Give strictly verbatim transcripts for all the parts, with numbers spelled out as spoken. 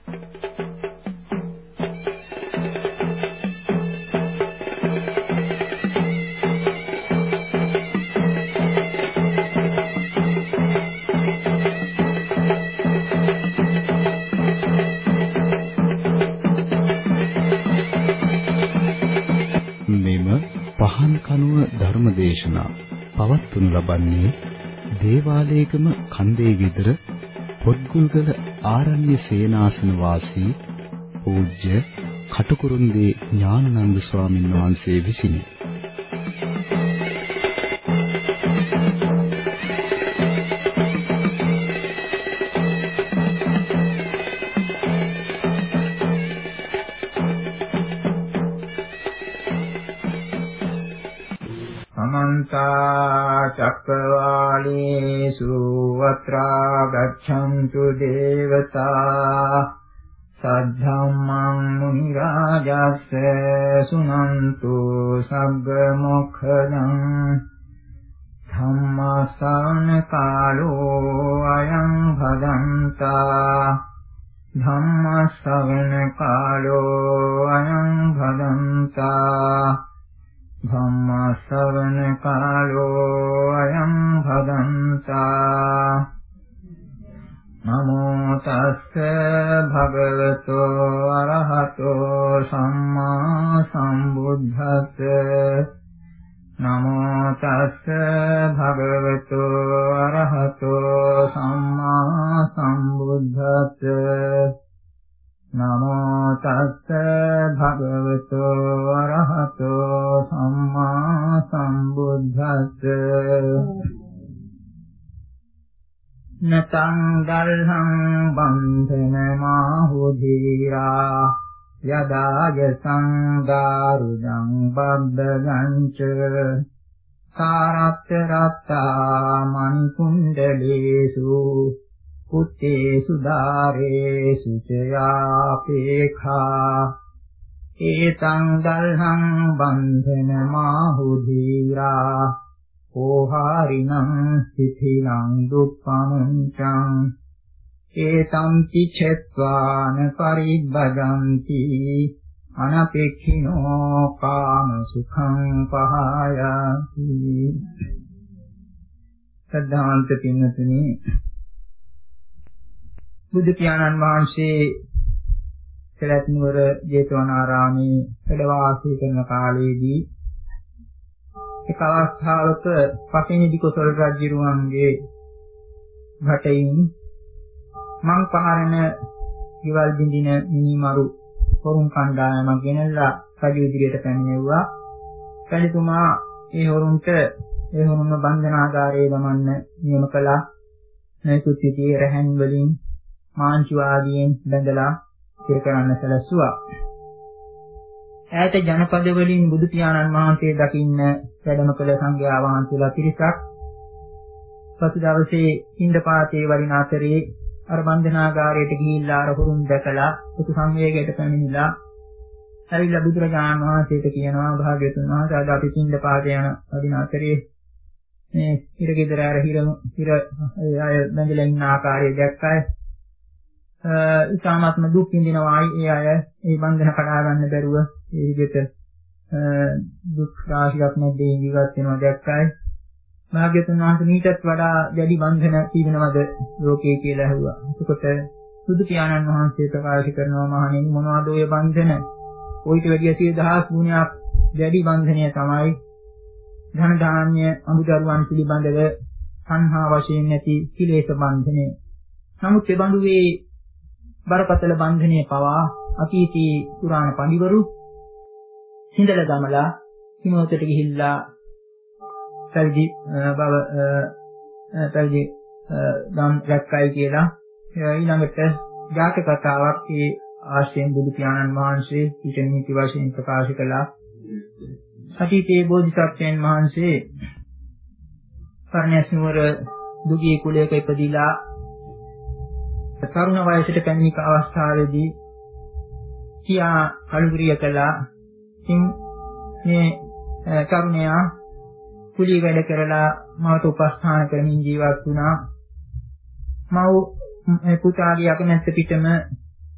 ධර්මදේශනා පවත්වනු ලබන්නේ දේවාලයේගම කන්දේ ගෙදර පොත්ගුල්ගල ආරණ්‍ය සේනාසන වාසී පූජ්‍ය කටුකුරුන්දී ඥානানন্দ ස්වාමීන් වහන්සේ විසිනි. චක්කවාලේසු අත්‍රා ගච්ඡන්තු දේවතා සද්ධම්මං මුනි රාජස්ස සුනන්තු සග්ග මොක්ඛදං ධම්මසවන කාලෝ අයං භදන්තා ධම්මසවන කාලෝ අයං භදන්තා ධම්මස්සවන කාලෝ අයං භදන්තා නමෝ තස්ස භගවතෝ අරහතෝ සම්මා සම්බුද්දස්ස නමෝ තස්ස භගවතෝ අරහතෝ සම්මා සම්බුද්දස්ස නමෝ තස්ස භගවතෝ අරහතෝ සම්මා සම්බුද්දස්ස නතං දල්හං බන්ධන මාහුධීරා යදාජ සංගාරුදං බබ්බගංච සාරත්ත රත්තා මණිකුණ්ඩලේසු පුත්තේසු දාරේසු චයාපේඛා ඒතං දල්හං බන්ධන මාහුධීරා ඕහාරිනං සිථිලං දුප්පමුංචං ඒතං චිච්ඡත්වාන පරිබ්බජන්ති අනපේක්ඛිනෝ කාම සුඛං පහයති. සද්ධාන්ත පින්නතුනි, බුදු පියාණන් වහන්සේ සරත් නුවර ජේතවනාරාමේ වැඩ වාසය කරන කාලයේදී එක් අවස්ථාවක පටිනිදි කොසල් රජුරුවන්ගේ භටයින් මං පහරන ගෙවල් බින්දින මිනිමරු හොරුන් කණ්ඩායමක් ගෙනල්ලා රජු ඉදිරියට පැමිණෙව්වා. රජතුමා ඒ හොරුන්ට ඒ හොරුන්ව බන්ධනාගාරයේ දමන්න නියම කළා. නැතුත් සිටියේ රැහන් වලින් මාංචු ආදියෙන් බැඳලා ඉතිර කරන්න සැලැස්සුවා. ඈත ජනපද වලින් බුදු පියාණන් වහන්සේ දකින්න වැඩම කළ සංඝයා වහන්සේලා පිරිසක් පසු දවසේ පින්ඩපාතේ වරිණ අතරේ අර බන්ධනාගාරයට ගිහිල්ලා අර හුරුන් දැකලා උතු සංවේගයට පැමිණිලා ඇවිල්ලා බුදුරජාණන් වහන්සේට කියනවා, භාග්‍යවතුන් වහන්සේ අද අපි පින්ඩපාතේ යන වරිණ අතරේ මේ හිරගෙදර අර හිර හිර අය බැඳලා ඉන්න ආකාරය දැක්කයි. ඉතාමත්ම දුක් විඳිනවායි ඒ අය ඒ බන්ධන කඩා ගන්න බැරුව ඒ විදිහට දුක් රාශියක් මැද්දේ ජීවත් වෙනවා දැක්කයි. භාග්‍යවතුන් වහන්සේ මීටත් වඩා වැඩි බන්ධන තිබෙනවද ලෝකේ කියලා ඇහුවා. එතකොට බුදු පියාණන් වහන්සේ ප්‍රකාශ කරනවා, මහණෙනි මොනවද ඔය බන්ධන? ඔයිට වැඩි සිය දහස් ගුණයක් වැඩි බන්ධනය තමයි ධන ධාන්‍ය අමුදරුවන් පිළිබඳව සංහා වශයෙන් නැති කිලේශ බන්ධනය. නමුත් ඒ බඳුවේ බරපතල බන්ධනයේ පවා අතීතී පුරාණ පඬිවරු සිඳල දමලා හිමවතට ගිහිල්ලා පැවිදි බව පැවිදි දම් රැක්කයි කියලා ඊළඟට ජාතක කතාවක් ඒ ආශ්‍රයෙන් බුදු පියාණන් වහන්සේ ඊටනිති වශයෙන් ප්‍රකාශ කළා. අතීතයේ බෝධිසත්වයන් වහන්සේ පරණැස් නුවර දුගී කුලයක ඉපදිලා තරුණ වයසට පැමිණි අවස්ථාවේදී කියා කලුරිය කළා. ඉතින් මේ තරුණයා කුලී වැඩ කරලා මවට උපස්ථාන කරමින් ජීවත් වුණා. මව් පුතාගේ අකමැත්ත පිටම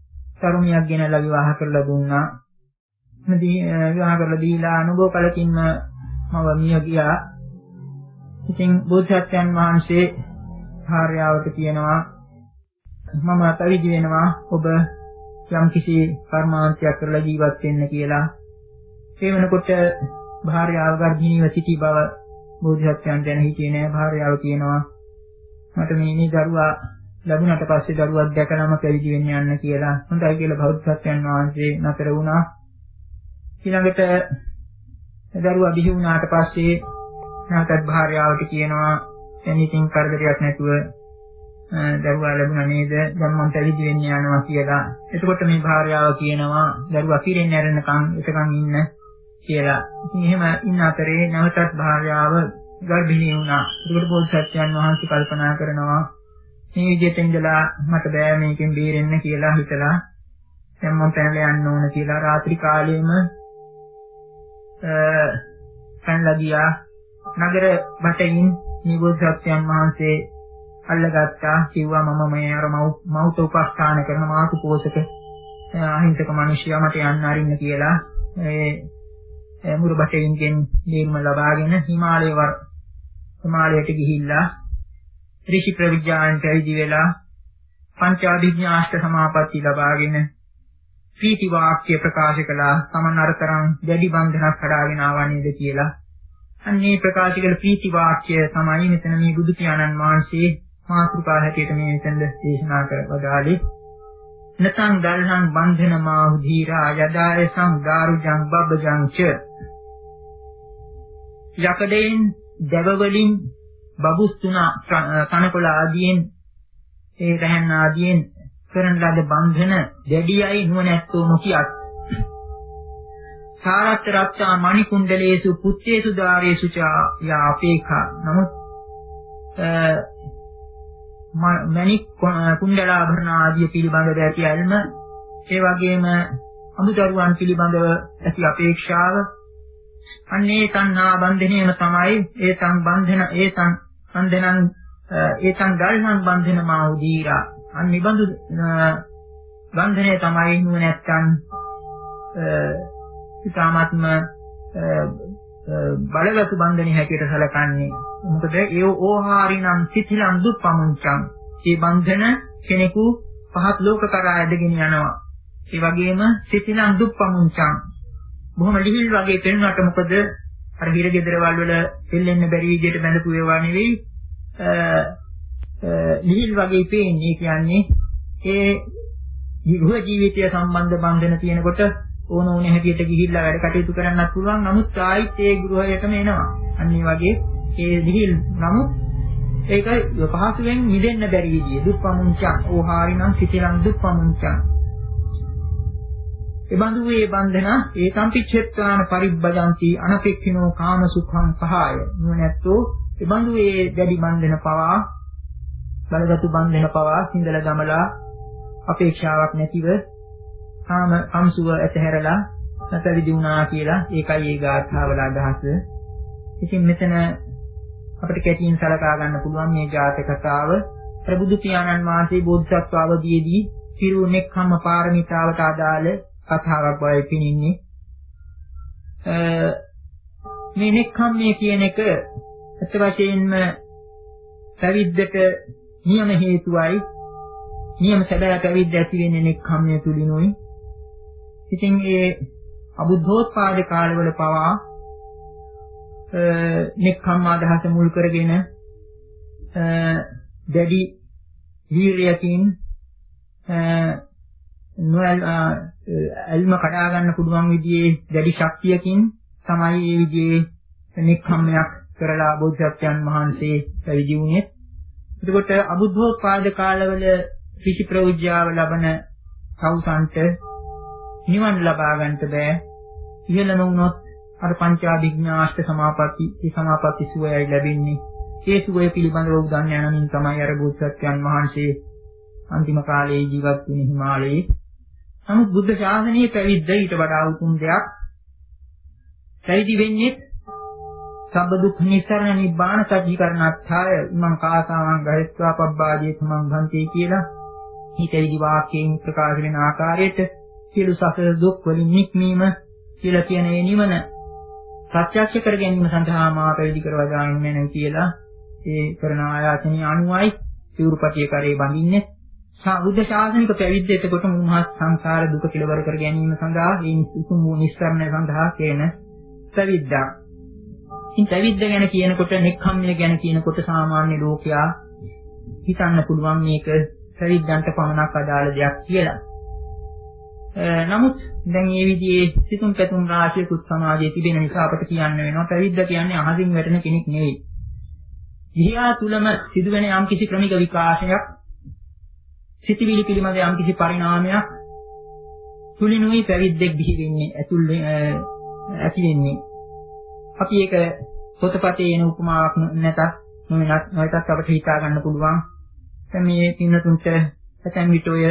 තරුණියක් ගෙනලා විවාහ කරලා දුන්නා. මෙදී විවාහ කරලා දීලා අනුභව කලකින්ම මව මිය ගියා. ඉතින් බෝධිසත්වයන් වහන්සේ භාර්යාවට කියනවා මම පැවිදි වෙනවා ඔබ යම් කිසි කර්මාන්තයක් කරලා ජීවත් වෙන්න කියලා. ඒ වෙනකොට භාර්යාව ගර්භිණීව සිටි බව බෝධිසත්වයන් දැන හිටියේ නෑ. භාර්යාව කියනවා මට මේ මේ දරුවා ලැබුණට පස්සේ දරුවක් දැකලාම පැවිදි වෙන්න යන්න කියලා. හොඳයි කියලා බෝධිසත්වයන් වහන්සේ නතර වුණා. ඊළඟට දරුවා බිහි වුණාට පස්සේ නැවතත් භාර්යාවට කියනවා දැන් ඉතින් කරදරයක් නැතුව දරුවා ලැබුණා නේද? දැන් මම පැවිදි වෙන්න යනවා කියලා. එතකොට මේ භාර්යාව කියනවා දරුවා පිරෙන්න ඇරෙනකන් එකකන් ඉන්න කියලා. ඉතින් එහෙම ඉන්න අතරේ නැවතත් භාර්යාව ගර්භිණී වුණා. ඒකට බෝධිසත්වයන් වහන්සේ කල්පනා කරනවා මේ විදිහට ඉඳලා මට බෑ මේකෙන් බේරෙන්න කියලා හිතලා දැන් මම පැනලා යන්න ඕන කියලා රාත්‍රී කාලයේම පැනලා ගියා. නගර බටෙන් නිබෝධසත්යන් වහන්සේ අල්ලගත්තා. කිව්වා මම මේ අර මෞත උපස්ථාන කරන මාතු පෝෂක අහිංසක මිනිසයා මට යන්න අරින්න කියලා ඒ මුරු බටෙන්ගෙන් නිර්ම ලබාගෙන හිමාලය වර හිමාලයට ගිහිල්ලා ඍෂි ප්‍රවිඥාන් පැවිදි වෙලා පංචාභිඥාෂ්ට සමාපatti ලබාගෙන ප්‍රීති වාක්‍ය ප්‍රකාශ කළා. සමන් අරතරන් දැඩි බන්ධනක් කඩාගෙන ආවා නේද කියලා. අන්නේ ප්‍රකාශ කළ ප්‍රීති වාක්‍ය තමයි මෙතන මේ බුදු පියාණන් වහන්සේ මාතෘකා හැටියට මේ මෙතනද දේශනා කරවදාලේ. නතං දල්හං බන්ධනමා උධීරා යදාය සංගාරුජං බබ්බජං ච. යකඩෙන් දව වලින් බබුස් තුන තනකොළ ආදීන් ඒ රහන් ආදීන් කරන ලද බන්ධන දැඩියයි නුවණැත්තෝ නොකියත්. සාරත් රත්තා මණි කුණ්ඩලේසු පුත්තේසු ධාරේසු යා අපේඛා. නමුත් මණි කුණ්ඩලාභරණ ආදී පිළිබඳව ඇති අල්ම ඒ වගේම අමුදරුවන් පිළිබඳව ඇති අපේක්ෂාව අන්නේ තණ්හා බන්ධනයම තමයි ඒ තං බන්ධන ඒ තං බන්ධනං ඒ තං ගල්හං බන්ධන මා උදීරා. අනිබඳු බන්ධනය තමයි නුවණැත්තන් ඉතාමත්ම බලගත් බන්ධනය හැටියට සැලකන්නේ. මොකද ඒ ඕහාරිනම් සිතිලං දුප්පමුංචං. මේ බන්ධන කෙනෙකු පහත් ලෝක කරා ඇදගෙන යනවා. ඒ වගේම සිතිලං දුප්පමුංචං බොහොම ලිහිල් වගේ පෙනුනට මොකද අර හිර ගෙදරවල් වල දෙල්ලෙන්න බැරි විදිහට බැඳපු ඒවා නෙවෙයි ලිහිල් වගේ පේන්නේ. කියන්නේ ඒ ගෘහ ජීවිතය සම්බන්ධ බන්ධන තියෙනකොට ඕන ඕන හැටියට ගිහිල්ලා වැඩ කටයුතු කරන්නත් පුළුවන්. නමුත් ආයිත් ඒ ගෘහයටම එනවා. අන්න ඒ වගේ ඒ ලිහිල් නමුත් ඒක පහසුවෙන් නිදෙන්න බැරි විදිය දුප්පමුංචං ඕහාරිනම් සිතිලං දුප්පමුංචං. එබඳු වේ බන්ධන ඒ සම්පිච්ඡෙත්වාන පරිබ්බජಂತಿ අනපේක්ෂිනෝ කාම සුඛං පහය. නුවණැත්තෝ එබඳු වේ දැඩි බන්ධන පවා බලගත් බන්ධන පවා සිඳලා දමලා අපේක්ෂාවක් නැතිව කාම අංශුව ඇතහැරලා නැතවිදි වුණා කියලා ඒකයි ඒ ගාථාවල අදහස. ඉතින් මෙතන අපිට කැටියෙන් සලකා ගන්න පුළුවන් මේ ජාතක කතාව. ප්‍රබුදු පියාණන් වහන්සේ බෝධිසත්ව අවදීයේදී සිරු නෙක්ඛම්ම පාරමිතාවට අදාළ කතාවක් වගේ පිනින්නේ. මේ නෙක්ඛම්මයේ කියන එක අත් වශයෙන්ම පැවිද්දට නියම හේතුවයි. නියම සැබෑ පැවිද්ද ඇති වෙන්නේ නෙක්ඛම්මයේ තුලිනුයි. ඉතින් ඒ අබුද්ධෝත්පාද කාලවල පවා නෙක්ඛම්ම අදහස මුල් කරගෙන දැඩි වීරියකින් නොයල් අල්ම කඩා ගන්න පුළුවන් විදිහේ දැඩි ශක්තියකින් තමයි මේ විදිහේ නෙක්ඛම්මයක් කරලා බෝධිසත්වයන් වහන්සේ පැවිදි වුණේ. එතකොට අබුද්ධෝත්පාද කාලවල ඍෂි ප්‍රවිඥාව ලබන සෞසන්ත නිවන් ලබා ගන්නට බෑ. ඉහළම වුණොත් අර පංචාභිඥාෂ්ට සමාපatti ඒ සමාපatti සුවයයි ලැබෙන්නේ. ඒ සුවය පිළිබඳව උදන් යනමින් තමයි අර බෝධිසත්වයන් වහන්සේ අන්තිම කාලයේ ජීවත් වුණේ හිමාලයේ. නමුත් බුද්ධ ශාසනයේ පැවිද්ද ඊට වඩා උතුම් දෙයක්. පැවිදි වෙන්නේ සබ්බ දුක්ඛ නිස්සරණ නිබ්බාන සත්‍චිකරණාත්ථය ඉමං කාසාවං ගහෙත්වා පබ්බාදී සමං භන්ති කියලා හිතවිලි වාක්‍යයෙන් ප්‍රකාශ වෙන ආකාරයට සියලු සසර දුක් වලින් නික්මීම කියලා කියන ඒ නිවන ප්‍රත්‍යක්ෂ කර ගැනීම සඳහා මා පැවිදි කරවා ගන්න ඕනේ කියලා ඒ කරන ආයාචනීය අනුවයි සිවුරුපටිය කරේ බඳින්නේ. බුද්ධ ශාසනික පැවිද්ද එතකොට මුමහත් සංසාර දුක කෙලවර කර ගැනීම සඳහා ඒ උතුම් වූ නිස්සාරණය සඳහා කියන පැවිද්දක්. ඉතින් පැවිද්ද ගැන කියනකොට නෙක්ඛම්මය ගැන කියනකොට සාමාන්‍ය ලෝකයා හිතන්න පුළුවන් මේක පැවිද්දන්ට පමණක් අදාළ දෙයක් කියලා. නමුත් දැන් මේ විදිහේ සිතුම් පැතුම් රාශියකුත් සමාජයේ තිබෙන නිසා අපට කියන්න වෙනවා පැවිද්ද කියන්නේ අහසින් වැටෙන කෙනෙක් නෙවෙයි. ගිහියා තුලම සිදුවෙන යම්කිසි ක්‍රමික විකාශයක්, සිතිවිලි පිළිබඳ යම්කිසි පරිණාමයක් තුලිනුයි පැවිද්දෙක් බිහි වෙන්නේ, ඇතුල් ඇති වෙන්නේ. අපි ඒක පොතපතේ එන උපමාවක් නැතත් නොවෙනත් නොයටත් අපිට හිතා ගන්න පුළුවන්. දැන් මේ පින්නතුන්ට ඇතැම් විට ඔය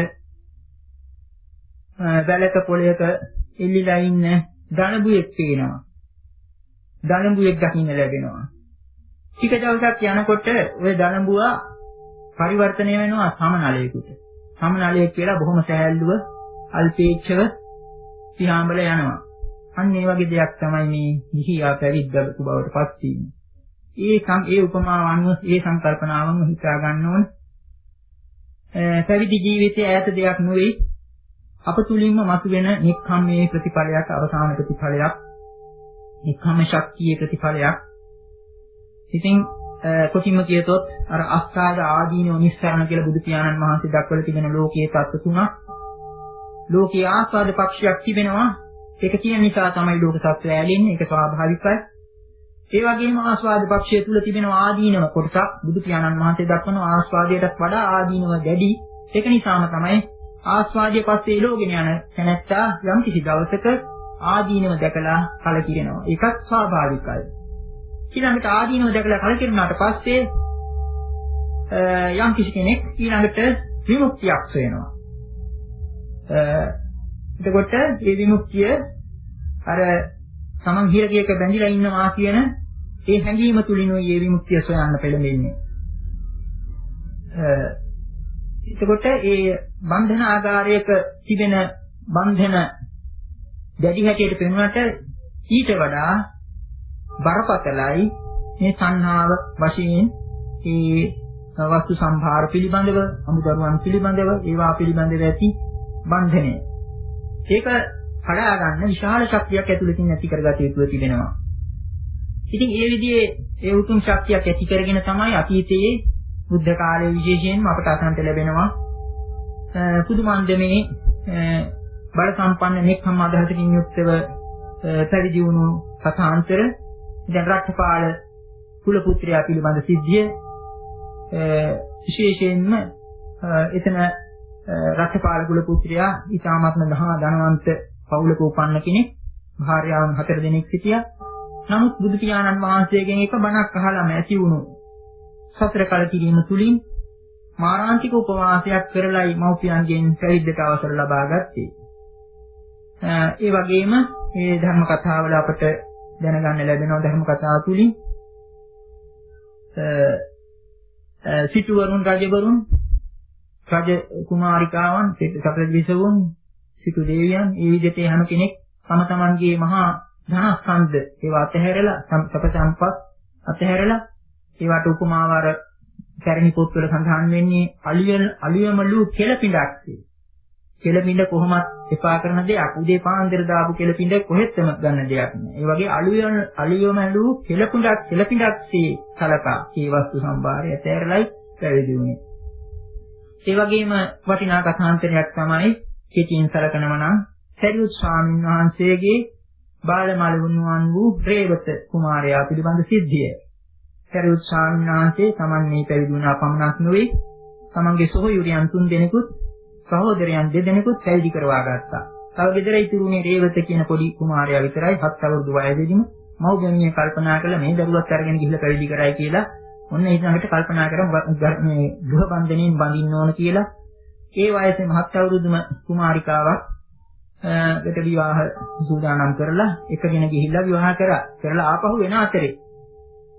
වැලක පොළයක එල්ලිලා ඉන්න දනබුවෙක් පේනවා. දනබුවෙක් දකින්න ලැබෙනවා. ටික දවසක් යනකොට ඔය දනබුවා පරිවර්තනය වෙනවා සමනලයකට. සමනලය කියලා බොහොම සෑහළුව අල්පේච්ඡව පියාඹල යනවා. අන්න ඒ වගේ දෙයක් තමයි මේ ගිහියා පැවිද්දලු බවට පත් වීම. ඒ සම් ඒ උපමාව අනුව ඒ සංකල්පනාවම හිතා ගන්න ඕන. පැවිදි ජීවිතයේ ඈත දෙයක් නෙවෙයි. අප තුලින්ම මතුවෙන නික්ඛම්මේ ප්‍රතිඵලයක්, අවසාන ප්‍රතිඵලයක්, නික්ඛම්ම ශක්තියේ ප්‍රතිඵලයක්. ඉතින් කොටින්ම කියතොත් අර අස්කාද ආදීනව නිස්සාරණ කියලා බුදු පියාණන් වහන්සේ දක්වලා තිබෙන ලෝකයේ තත්ත්ව තුනක්. ලෝකයේ ආස්වාද පක්ෂයක් තිබෙනවා. ඒක කියන නිසා තමයි ලෝක සත්‍යය ඇලෙන්නේ. ඒක ස්වාභාවිකයි. ඒ වගේම ආස්වාද පක්ෂය තුල තිබෙන ආදීනව කොටසක් බුදු පියාණන් වහන්සේ දක්වන ආස්වාදයටත් වඩා ආදීනව දැඩි. ඒක නිසාම තමයි ආස්වාදයේ පස්සේ එළෝගෙන යන තැනැත්තා යම් කිසි දවසක ආදීනව දැකලා කලකිරෙනවා. ඒකත් ස්වාභාවිකයි. ඊළඟට ආදීනව දැකලා කලකිරුණාට පස්සේ යම් කිසි කෙනෙක් ඊළඟට විමුක්තියක් සොයනවා. එතකොට මේ විමුක්තිය අර සමන් හිරකයක බැඳිලා ඉන්නවා කියන ඒ හැඟීම තුලිනුයි මේ විමුක්තිය සොයන්න පෙළඹෙන්නේ. එතකොට ඒ බන්ධන ආකාරයක තිබෙන බන්ධන දැඩි හැටියට පෙනුනට ඊට වඩා බරපතලයි මේ සංහාව වශයෙන් ඒ වස්තු සම්භාර පිළිබඳව, අමුදරුවන් පිළිබඳව, ඒවා පිළිබඳව ඇති බන්ධනය. ඒක කඩා ගන්න විශාල ශක්තියක් ඇතුළතින් ඇති කරගත යුතු තිබෙනවා. ඉතින් ඒ විදිහේ ඒ උතුම් ශක්තියක් ඇති කරගෙන තමයි අතීතයේ බුද්ධ කාලයේ විශේෂයෙන්ම අපට අසන්නට ලැබෙනවා පුදුමන්දමේ බල සම්පන්න නෙක්ඛම් අදහසකින් යුක්තව පැවිදි වුණු කථාන්තර. දැන් රට්ටපාල කුල පුත්‍රයා පිළිබඳ සිද්ධිය විශේෂයෙන්ම එතන රට්ටපාල කුල පුත්‍රයා ඊටාත්ම මහා ධනවන්ත පවුලක උපන්න කෙනෙක්. භාර්යාවන් හතර දෙනෙක් සිටියා. නමුත් බුදු පියාණන් වහන්සේගෙන් එක බණක් අහලාම ඇති වුණු සතර කල කිරීම තුලින් මාරාන්තික උපවාසයක් කරලයි මව්පියන්ගෙන් පැවිද්දට අවසර ලබා ගත්තේ. ඒ වගේම මේ ධර්ම කතාවල අපට දැනගන්න ලැබෙනවා ධර්ම කතාව තුලින් සිටුවරුන්, රජවරුන්, රජ කුමාරිකාවන්, සතර විසවුන්, සිටු දෙවියන් ඒ විදිහට හැම කෙනෙක් තම තමන්ගේ මහා ධනස්කන්ධ ඒවා අතහැරලා සප සම්පත් අතහැරලා ඒවට උපමාවර කැරණි පොත්වල සඳහන් වෙන්නේ අලියල් අලියමලු කෙලපිඬක්. කෙලපිඬ කොහොමත් එපා කරන දෙයක්. උදේ පාන්දර දාපු කෙලපිඬ කොහෙත්ම ගන්න දෙයක් නෑ. ඒ වගේ අලියල් අලියමලු කෙලපිඬක් කෙලපිඬක්සේ සලකා මේ වස්තු සම්භාරය ඇතැරලයි පැවිදි වුණේ. ඒ වගේම වටිනා කථාන්තරයක් තමයි කෙටියෙන් සලකනවා නම් සරියුත් ස්වාමීන් වහන්සේගේ බාලමලවුණුවන් වූ රේවත කුමාරයා පිළිබඳ සිද්ධිය. සරියුත් ස්වාමීන් වහන්සේ Taman මේ පැවිදි වුණා පමණක් නෙවෙයි, Tamanගේ සොහොයුරියන් තුන් දෙනෙකුත්, සහෝදරයන් දෙදෙනෙකුත් පැවිදි කරවා ගත්තා. තව ගෙදර ඉතුරුනේ රේවත කියන පොඩි කුමාරයා විතරයි. හත් අවුරුදු වයසේදීම මව්ගැමිය කල්පනා කළා මේ දරුවත් අරගෙන ගිහිල්ලා පැවිදි කරයි කියලා. ඔන්න ඊළඟට කල්පනා කරා මේ ගෘහ බන්ධණයෙන් බඳින්න ඕන කියලා. ඒ වයසේ හත් අවුරුදුම කුමාරිකාවක් කට විවාහ සූදානම් කරලා එකගෙන ගිහිල්ලා විවාහ කරා. කරලා ආපහු වෙන අතරේ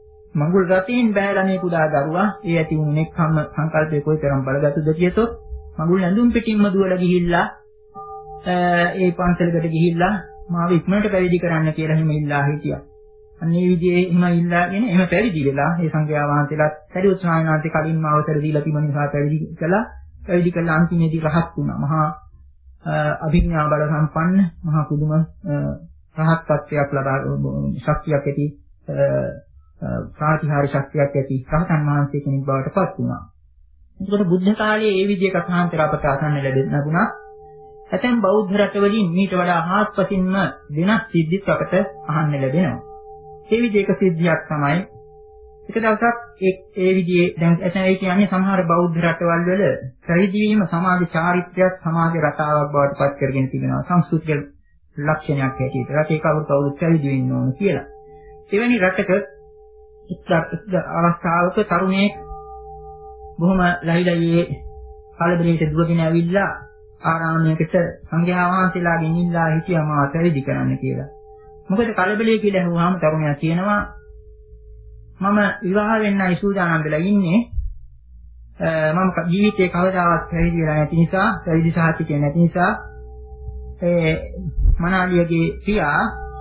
මඟුල් රතින් බෑලා මේ කුඩා දරුවා ඒ ඇති වුණු නෙක්ඛම්ම සංකල්පයේ කොයිතරම් බලගත්ද කියතොත් මඟුල් ඇඳුම් පිටින්ම දුවලා ගිහිල්ලා ඒ පන්සලකට ගිහිල්ලා මාව ඉක්මනට පැවිදි කරන්න කියලා හිම ඉල්ලා හිටියා. අන්න ඒ විදිහේ හිම ඉල්ලාගෙන එහෙම පැවිදි වෙලා ඒ සංඝයා වහන්සේලාත් සරියුත් ස්වාමීන් වහන්සේ කලින්ම අවසර දීලා තිබෙන නිසා පැවිදි කළා. පැවිදි කළා අන්තිමේදී රහත් වුණා. මහා අභිඥා බල සම්පන්න මහා පුදුම රහත් ත්‍ත්වයක් ලබා ශක්තියක් ඇති ප්‍රාතිහාර්ය ශක්තියක් ඇති රහතන් වහන්සේ කෙනෙක් බවට පත් වුණා. ඒකට බුද්ධ කාලයේ ඒ විදිහේ කථාන්තර අපට අසන්න ලැබුණා. ඇතැම් බෞද්ධ රටවලින් මීට වඩා හාත්පසින්ම වෙනස් සිද්ධිත් අපට අහන්න ලැබෙනවා. ඒ විදිහක සිද්ධියක් තමයි එක දවසක් ඒ ඒ විදිහේ දැන් එතන ඒ කියන්නේ සමහර බෞද්ධ රටවල් වල පැවිදි වීම සමාජ චාරිත්‍රයක් සමාජ රටාවක් බවට පත් කරගෙන තිබෙනවා. සංස්කෘතික ලක්ෂණයක් හැටියට රටේ කවුරු කවුරුත් පැවිදි වෙන්න ඕන කියලා. එවැනි රටක එක් අවස්ථාවක තරුණයෙක් බොහොම ලහිලයේ කලබලයට දුවගෙන ඇවිල්ලා ආරාමයකට සංඝයා වහන්සේලාගෙන් ඉල්ලා හිටියා මාව පැවිදි කරන්න කියලා. මොකද කලබලයේ කියලා අහුවාම තරුණයා කියනවා මම විවාහ වෙන්නයි සූදානම් වෙලා ඉන්නේ. මම ජීවිතේ කවදාවත් පැවිදි වෙලා නැති නිසා, පැවිදි සාහිත්‍ය නැති නිසා ඒ මනාලියගේ පියා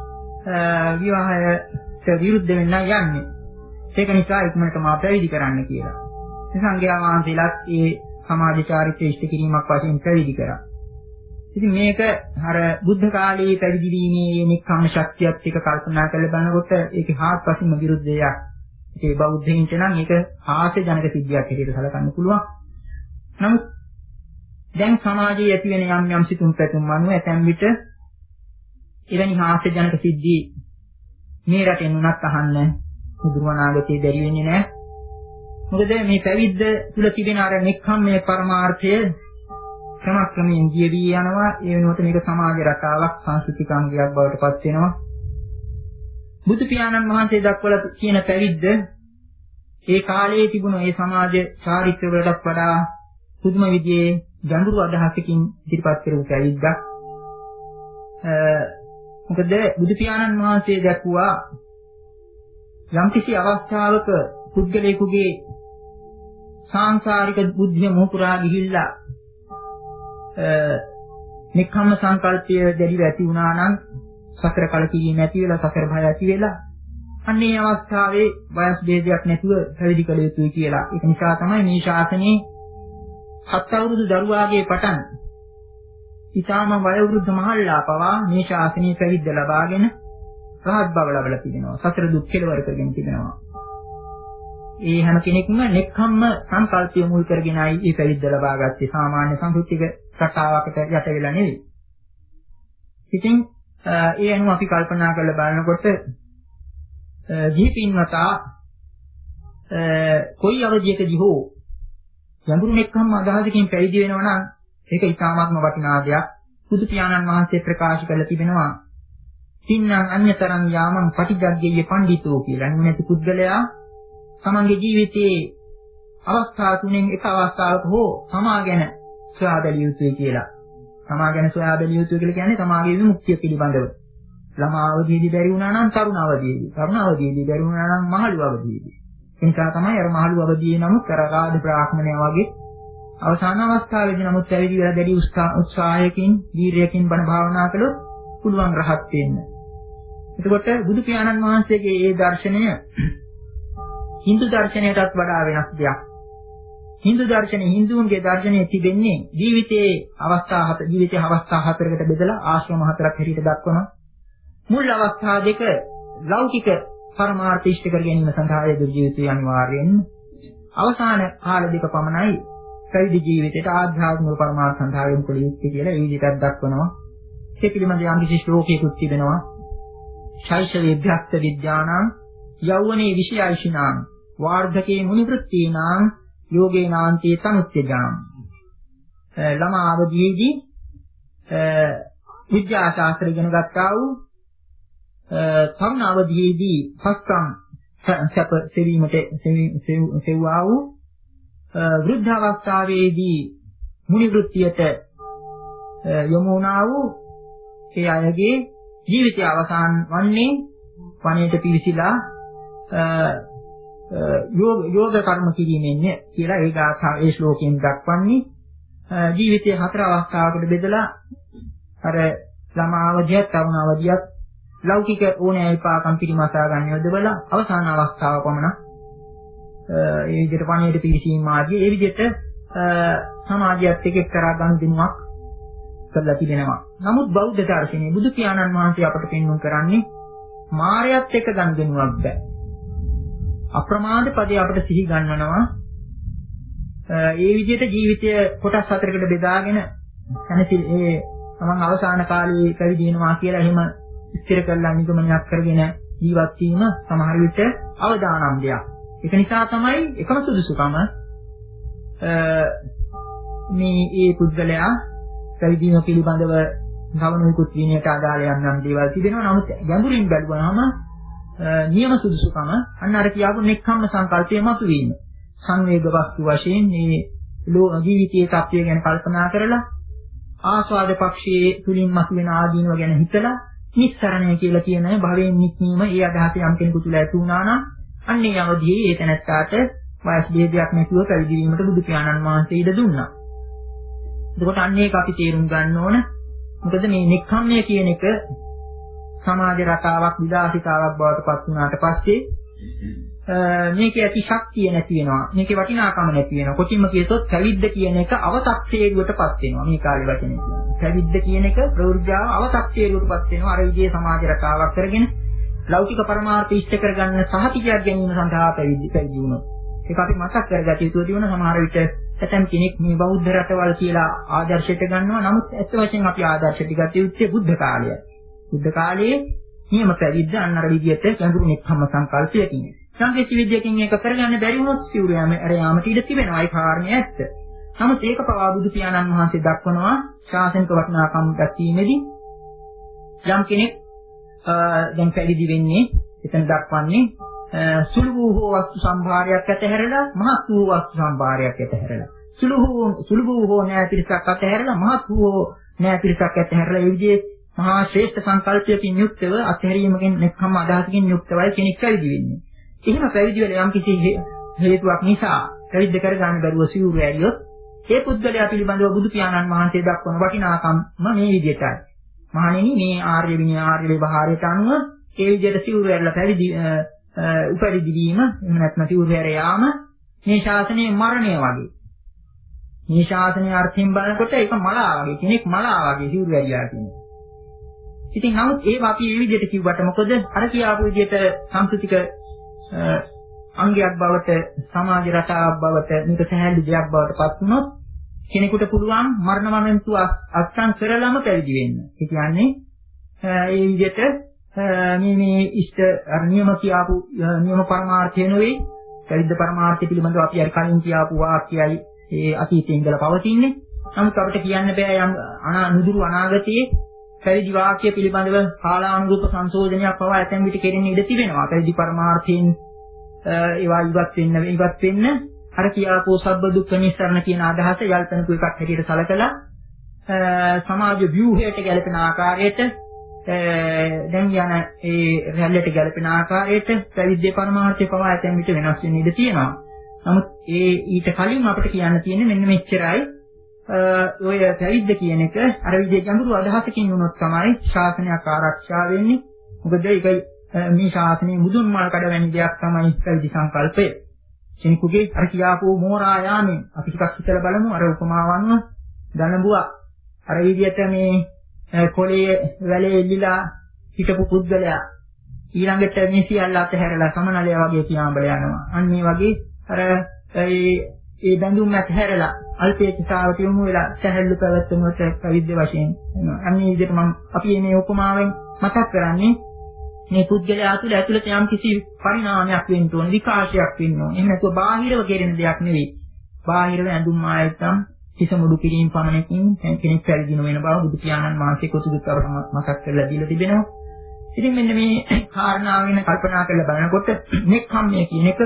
විවාහයට විරුද්ධ වෙන්න යන්නේ. ඒක නිසා ඉක්මනට මාව පැවිදි කරන්න කියලා. සංඝයා වහන්සේලාත් ඒ සමාජ චාරිත්‍ර ඉෂ්ට කිරීමක් වශයෙන් පැවිදි කරා. ඉතින් මේක අර බුද්ධ කාලයේ පැවිදි වීමේ නික්කම්ම ශක්තියත් එක්ක කල්පනා කරලා බලනකොට ඒකේ හාත්පසින්ම විරුද්ධ දෙයක්. ඒ බෞද්ධයින්ට නම් ඒක හාස්‍ය ජනක සිද්ධියක් හැටියට සැලකන්න පුළුවන්. නමුත් දැන් සමාජයේ ඇති වෙන යම් යම් සිතුම් පැතුම් අනුව ඇතැම් විට එවැනි හාස්‍ය ජනක සිද්ධි මේ රටෙන් උනත් අහන්න මුදුරවනාගතේ බැරි වෙන්නේ නැහැ. මොකද මේ පැවිද්ද තුල තිබෙන අර නික්කම්මයේ පරමාර්ථය ක්‍රමක්‍රමයෙන් ජීවී යනවා. ඒ වෙනුවට මේක සමාජ රටාවක් සංස්කෘතික අංගයක් බවට පත් වෙනවා. බුදු පියාණන් වහන්සේ දක්වලා කියන පැවිද්ද ඒ කාලයේ තිබුණු ඒ සමාජ චාරිත්‍ර වලටත් වඩා පුදුම විදිහේ ගැඹුරු අදහසකින් ඉදිරිපත් කරපු පැවිද්දක්. මොකද බුදු පියාණන් වහන්සේ දැක්ුවා යම්කිසි අවස්ථාවක පුද්ගලයෙකුගේ සාංශාරික බුද්ධිය මොහුපුරා ගිහිල්ලා නික්කම්ම සංකල්පය දැඩිව ඇති වුණා නම් සතර කලකිරීම නැති වෙලා සතර භය ඇති වෙලා අන්නේ අවස්ථාවේ වයස් ભેදයක් නැතුව පැවිදි කළ යුතුයි කියලා. ඒක නිසා තමයි මේ ශාසනයේ හත් අවුරුදු දරුවාගේ පටන් ඊටාම වයෝවෘද්ධ මහල්ලා පවා මේ ශාසනයේ පැවිද්ද ලබාගෙන රහත් බව ලබලා තිබෙනවා. සතර දුක් කෙලවර කරගෙන තිබෙනවා. ඒ හැම කෙනෙක්ම නෙක්ඛම්ම සංකල්පය මුල් කරගෙනයි මේ පැවිද්ද ලබා ගත්තේ. සාමාන්‍ය සංස්කෘතික රටාවකට යට වෙලා නෙවෙයි. ඉතින් ඒ අනුව අපි කල්පනා කරලා බලනකොට ජීපින්වතා කොයි අවධියකදී හෝ යඳුරු නෙක්ඛම්ම අදහසකින් පැවිදි වෙනවා නම් ඒක ඉතාමත්ම වටිනා දෙයක්. බුදු පියාණන් වහන්සේ ප්‍රකාශ කරලා තිබෙනවා තින්නම් අඤ්‍යතරං යාමං පටිජග්ගේය පඬිතෝ කියලා. නැති පුද්ගලයා තමන්ගේ ජීවිතයේ අවස්ථා තුනෙන් එක අවස්ථාවක හෝ තමා ගැන සොයා බැලිය යුතුයි කියලා. තමා ගැන සොයා බැලිය යුතුයි කියලා කියන්නේ තමාගේ විමුක්තිය පිළිබඳව. ළමා අවදීදී බැරි වුණා නම් තරුණ අවදීදී, තරුණ අවදීදී බැරි වුණා නම් මහලු අවදීදී. ඒ නිසා තමයි අර මහලු අවදියේ නමුත් අර රාජ බ්‍රාහ්මණයා වගේ අවසාන අවස්ථාවේදී නමුත් පැවිදි වෙලා දැඩි උත්සාහයකින්, වීරියකින් බණ භාවනා කළොත් පුළුවන් රහත් වෙන්න. එතකොට බුදු පියාණන් වහන්සේගේ මේ දර්ශනය හින්දු දර්ශනයටත් වඩා වෙනස් දෙයක්. හින්දු දර්ශනේ හින්දුන්ගේ දර්ශනයේ තිබෙන්නේ ජීවිතයේ අවස්ථා හත ජීවිතයේ අවස්ථා හතරකට බෙදලා ආශ්‍රම හතරක් හැටියට දක්වනවා. මුල් අවස්ථා දෙක ලෞකික පරමාර්ථ ඉෂ්ට කර ගැනීම සඳහා යෙදුණු ජීවිතය අනිවාර්යෙන්. අවසාන කාල දෙක පමණයි පැවිදි ජීවිතයට ආධ්‍යාත්මික පරමාර්ථ සඳහා යොමු කළ යුත්තේ කියලා ඒ විදිහට දක්වනවා. ඒ පිළිබඳ යම් කිසි ශ්ලෝකයකුත් තිබෙනවා. ශෛශවේ භ්‍යක්ත විද්‍යානාං යෞවනේ විෂයයිෂිනාං වාර්ධකේ මුනිවෘත්තීනාං යෝගේනාන්තේ තනුත්‍යජාං. ළමා අවදීදී විද්‍යා ශාස්ත්‍ර ඉගෙන ගත්තා වූ තරුණ අවදීදී පස්කම් සැප සෙවීමට සෙව්වා වූ වෘද්ධ අවස්ථාවේදී මුනිවෘත්තියට යොමු වුණා වූ ඒ අයගේ ජීවිතය අවසන් වන්නේ වනයේට පිවිසිලා යෝග යෝග කර්ම කිරීමෙන් කියලා ඒ ගාථා ඒ ශ්ලෝකයෙන් දක්වන්නේ ජීවිතයේ හතර අවස්ථාවකට බෙදලා අර ළමා අවධියත් තරුණ අවධියත් ලෞකික ඕනෑ විපාකම් පිළිමසා ගන්න යොදවලා අවසාන අවස්ථාව පමණ ඒ විදිහට පණිවිඩ පිළිසීම ආදී ඒ විදිහට සමාජයත් එක්ක එක්තරා ගනුදෙනුවක් කරලා තිබෙනවා. නමුත් බෞද්ධ දර්ශනයේ බුදු පියාණන් වහන්සේ අපට පෙන්වුම් කරන්නේ මායයත් එක්ක ගනුදෙනුවක් බෑ. අප්‍රමාද පදේ අපට සිහි ගන්නනවා. ඒ විදිහට ජීවිතය කොටස් හතරකට බෙදාගෙන සැනසෙල් ඒ තමන් අවසාන කාලයේ පැවිදි වෙනවා කියලා එහෙම ඉස්තර කරලා නිගමනයක් කරගෙන ජීවත් වීම සමහර විට අවදානම් දෙයක්. ඒක නිසා තමයි එකම සුදුසුකම මේ ඒ පුද්ගලයා පැවිදිම පිළිබඳව ගවනුකුත් විනයට අදාළ යම් යම් දේවල් තිබෙනවා. නමුත් ගැඹුරින් බැලුවහම නියම සුදුසුකම අන්න අර කියාපු නෙක්ඛම්ම සංකල්පය මතුවීම. සංවේග වස්තු වශයෙන් මේ ජීවිතයේ තත්ත්වය ගැන කල්පනා කරලා ආස්වාද පක්ෂයේ තුලින් මතුවෙන ආදීනව ගැන හිතලා නිස්සරණය කියලා කියන භවයෙන් නික්මීම ඒ අදහස යම් කෙනෙකු තුළ ඇති වුණා නම් අන්නේ අවදියේ ඒ තැනැත්තාට වයස් භේදයක් නැතුව පැවිදි වීමට බුදු පියාණන් වහන්සේ ඉඩ දුන්නා. එතකොට අන්න ඒක අපි තේරුම් ගන්න ඕන. මොකද මේ නික්ඛම්මය කියන එක සමාජ රටාවක් විලාසිතාවක් බවට පත් වුණාට පස්සේ මේකේ ඇති ශක්තිය නැති වෙනවා. මේකේ වටිනාකම නැති වෙනවා. කොටින්ම කියතොත් පැවිද්ද කියන එක අවතක්සේරුවටපත් වෙනවා. මේ කාලේ වචනේ කියන්නේ. පැවිද්ද කියන එක ප්‍රවෘජාව අවතක්සේරුවටපත් වෙනවා. අර විදිහේ සමාජ රටාවක් කරගෙන ලෞකික පරමාර්ථ ඉෂ්ට කරගන්න සහතිකයක් ගැනීම සඳහා පැවිදි පැවිදි වුණා. ඒක අපි මතක් කරගත යුතු තියෙන සමහර විට ඇතම් කෙනෙක් මේ බෞද්ධ රටවල් කියලා ආදර්ශයට ගන්නවා. නමුත් ඇත්ත වශයෙන් අපි ආදර්ශයට ගත යුත්තේ බුද්ධ කාලයයි. බුද්ධ කාලයේ නියම පැවිද්ද අන්න අර විදිහට ගැඹුරු නික්ඛම්ම සංකල්පයකින්. සංකේත විද්‍යාවකින් ඒක කරගන්න බැරි වුණොත් සිවුර යම අර යාමට ඉඩ තිබෙනවා. ඒ කාරණේ ඇත්ත. නමුත් ඒක පවා බුදු පියාණන් වහන්සේ දක්වනවා ශාසනික වටිනාකම් දැක්වීමේදී යම් කෙනෙක් දැන් පැවිදි වෙන්නේ එතන දක්වන්නේ සුළු වූ හෝ වස්තු සම්භාරයක් ඇතහැරලා මහත් වූ වස්තු සම්භාරයක් ඇතහැරලා සුළු වූ සුළු වූ හෝ නෑ පිරිසක් ඇතහැරලා මහත් වූ නෑ පිරිසක් ඇතහැරලා ඒ විදිහේ මහා ශ්‍රේෂ්ඨ සංකල්පයකින් යුක්තව අත්හැරීමකින් නෙක්ඛම්ම අදහසකින් යුක්තවයි කෙනෙක් පැවිදි වෙන්නේ. එහෙම පැවිදි වෙලා යම් කිසි හේතුවක් නිසා පැවිද්ද කරගන්න බැරුව සිවුරු ඇරියොත් ඒ පුද්ගලයා පිළිබඳව බුදු පියාණන් වහන්සේ දක්වන වටිනාකම මේ විදිහටයි. මහණෙනි මේ ආර්ය විනය ආර්ය ව්‍යවහාරයට අනුව ඒ විදිහට සිවුරු ඇරලා පැවිදි උපරිදි වීම එහෙම නැත්නම් සිවුරු ඇර යාම මේ ශාසනයේ මරණය වගේ. මේ ශාසනයේ අර්ථයෙන් බලනකොට ඒක මලා වගේ කෙනෙක් මලා වගේ සිවුරු ඇරියා කියන්නේ. ඉතින් නමුත් ඒක අපි මේ විදිහට කිව්වට මොකද අර කියාපු විදිහට සංස්කෘතික අංගයක් බවට සමාජ රටාවක් බවට මේක සැහැල්ලු දෙයක් බවට පත් වුණොත් කෙනෙකුට පුළුවන් මරණ මරණතු අත්සන් කරලම පැවිදි වෙන්න. ඒ කියන්නේ ඒ විදිහට මේ මේ ඉෂ්ට අර නියම කියාපු නියම පරමාර්ථය නෙවෙයි පැවිද්ද පරමාර්ථය පිළිබඳව අපි අර කලින් කියාපු වාක්‍යයයි ඒ අතීතයේ ඉඳලා පවතින්නේ. නමුත් අපිට කියන්න බෑ යම් අනුදුරු අනාගතයේ පැවිදි වාක්‍ය පිළිබඳව කාලානුරූප සංශෝධනයක් පවා ඇතැම් විට කෙරෙන්න ඉඩ තිබෙනවා. පැවිදි පරමාර්ථයෙන් ඒවා ඉවත් වෙන්න ඉවත් වෙන්න අර කියාපෝ සබ්බ දුක්ඛ නිස්සරණ කියන අදහස යල්පනකු එකක් හැටියට සැලකලා සමාජ ව්‍යුහයට ගැලපෙන ආකාරයට දැන් යන ඒ රැල්ලට ගැලපෙන ආකාරයට පැවිද්දේ පරමාර්ථය පවා ඇතැම් විට වෙනස් වෙන්න ඉඩ තියෙනවා. නමුත් ඒ ඊට කලින් අපිට කියන්න තියෙන්නේ මෙන්න මෙච්චරයි. ඔය පැවිද්ද කියන එක අර විදිහේ ගැඹුරු අදහසකින් වුණොත් තමයි ශාසනයක් ආරක්ෂා වෙන්නේ. මොකද ඒක මේ ශාසනයේ මුදුන් මල් කඩ වැනි දෙයක් තමයි පැවිදි සංකල්පය. කෙනෙකුගේ අර කියාපෝ මෝරා යාමෙන් අපි ටිකක් හිතලා බලමු අර උපමාවන්ව දනබුවා. අර විදිහට මේ කොළේ වැලේ එල්ලිලා හිටපු පුද්ගලයා ඊළඟට මේ සියල්ල අතහැරලා සමනලය වගේ පියාඹල යනවා. අන්න ඒ වගේ අර ඒ ඒ බඳුන් අතහැරලා අල්පේච්ඡතාවට යොමු වෙලා සැහැල්ලු පැවැත්මකට පැවිද්ද වශයෙන් වෙනවා. අන්න මේ විදිහට මම අපි මේ උපමාවෙන් මතක් කරන්නේ මේ පුද්ගලයා තුළ ඇතුළත යම් කිසි පරිණාමයක් වෙන්න ඕන, විකාශයක් වෙන්න ඕන. එහෙම නැත්නම් බාහිරව කෙරෙන දෙයක් නෙවෙයි. බාහිරව ඇඳුම් ආයතම් හිස මුඩු කිරීම පමණකින් කෙනෙක් පැවිදි වෙන බව බුදු පියාණන් වහන්සේ කොටුදුක්කවට මතක් කරලා දීලා තිබෙනවා. ඉතින් මෙන්න මේ කාරණාව ගැන කල්පනා කරලා බලනකොට නෙක්ඛම්මය කියන එක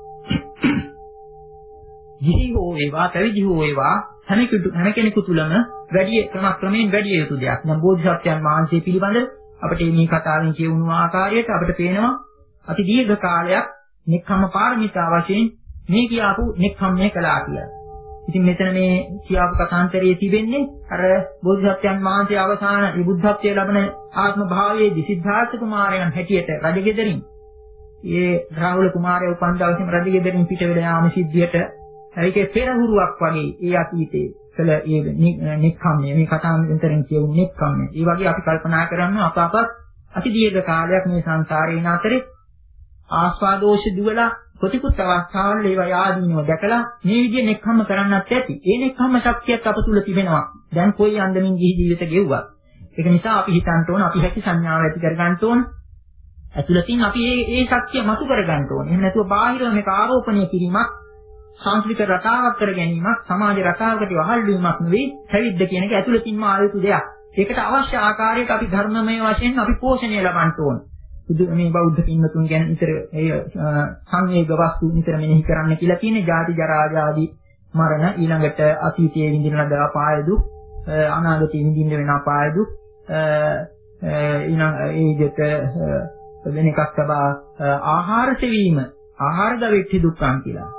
ජීවි හෝ වේවා පැවිදි හෝ වේවා හැම කෙනෙකු තුළම වැඩි ක්‍රමක්‍රමයෙන් වැඩි යුතු දෙයක්. දැන් බෝධිසත්වයන් වහන්සේ පිළිබඳ අපිට මේ කතාවෙන් කියවුණු ආකාරයට අපිට පේනවා අති දීර්ඝ කාලයක් නෙක්ඛම්ම පාරමිතා වශයෙන් මේ කියාපු නෙක්ඛම්මය කළා කියලා. ඉතින් මෙතන මේ කියාපු කතාන්තරයේ තිබෙන්නේ අර බෝධිසත්වයන් වහන්සේ අවසාන මේ බුද්ධත්වයේ ලබන ආත්ම භාවයේදී සිද්ධාර්ථ කුමාරයන් හැටියට රජගෙදරින් ඒ රාහුල කුමාරයා උපන් දවසේම රජගෙදරින් පිට වෙලා යාම සිද්ධියට ඒකේ පෙරහුරුවක් වගේ ඒ අතීතයේ කළ ඒ නික්කම්මේ මේ කතාන්තරෙන් කියවු නික්කම්මේ. ඒ වගේ අපි කල්පනා කරන්න අප අපත් අති දීර්ඝ කාලයක් මේ සංසාරේ ඉන අතරේ ආස්වාදෝෂ දුවලා ප්‍රතිකුත් අවස්ථාවල ඒවා යාදීනව දැකලා මේ විදිහේ නෙක්ඛම්ම කරන්නත් ඇති. ඒ නෙක්ඛම්ම ශක්තියක් අප තුල තිබෙනවා. දැන් කොයි අන්දමින් ගිහි ජීවිත ගෙවුවා. ඒක නිසා අපි හිතන්න ඕන අපි හැකි සංඥාව ඇති කර ගන්න ඕන. ඇතුළතින් අපි මේ මේ ශක්තිය මතු කර ගන්න ඕන. එහෙම නැතුව බාහිරව මේක ආරෝපණය කිරීමක්, සංස්කෘතික රටාවක් කර ගැනීමක්, සමාජ රටාවකට වහල් වීමක් නෙවෙයි. පැවිද්ද කියන එක ඇතුළතින්ම ආයුතු දෙයක්. ඒකට අවශ්‍ය ආකාරයට අපි ධර්මමය වශයෙන් අපි පෝෂණය ලබන්න ඕන. බුදු මේ බෞද්ධ පින්වතුන් ගැන නිතර ඒ සංවේග වස්තු නිතර මෙනෙහි කරන්න කියලා කියන්නේ ජාති ජරා ආදී මරණ ඊළඟට අතීතයේ විඳින ලද අපාය දුක් අනාගතයේ විඳින්න වෙන අපාය දුක් ඊළඟ ඒ විදිහට වෙන එකක් තබා ආහාර සෙවීම ආහාර දවෙච්ච දුක්ඛම් කියලා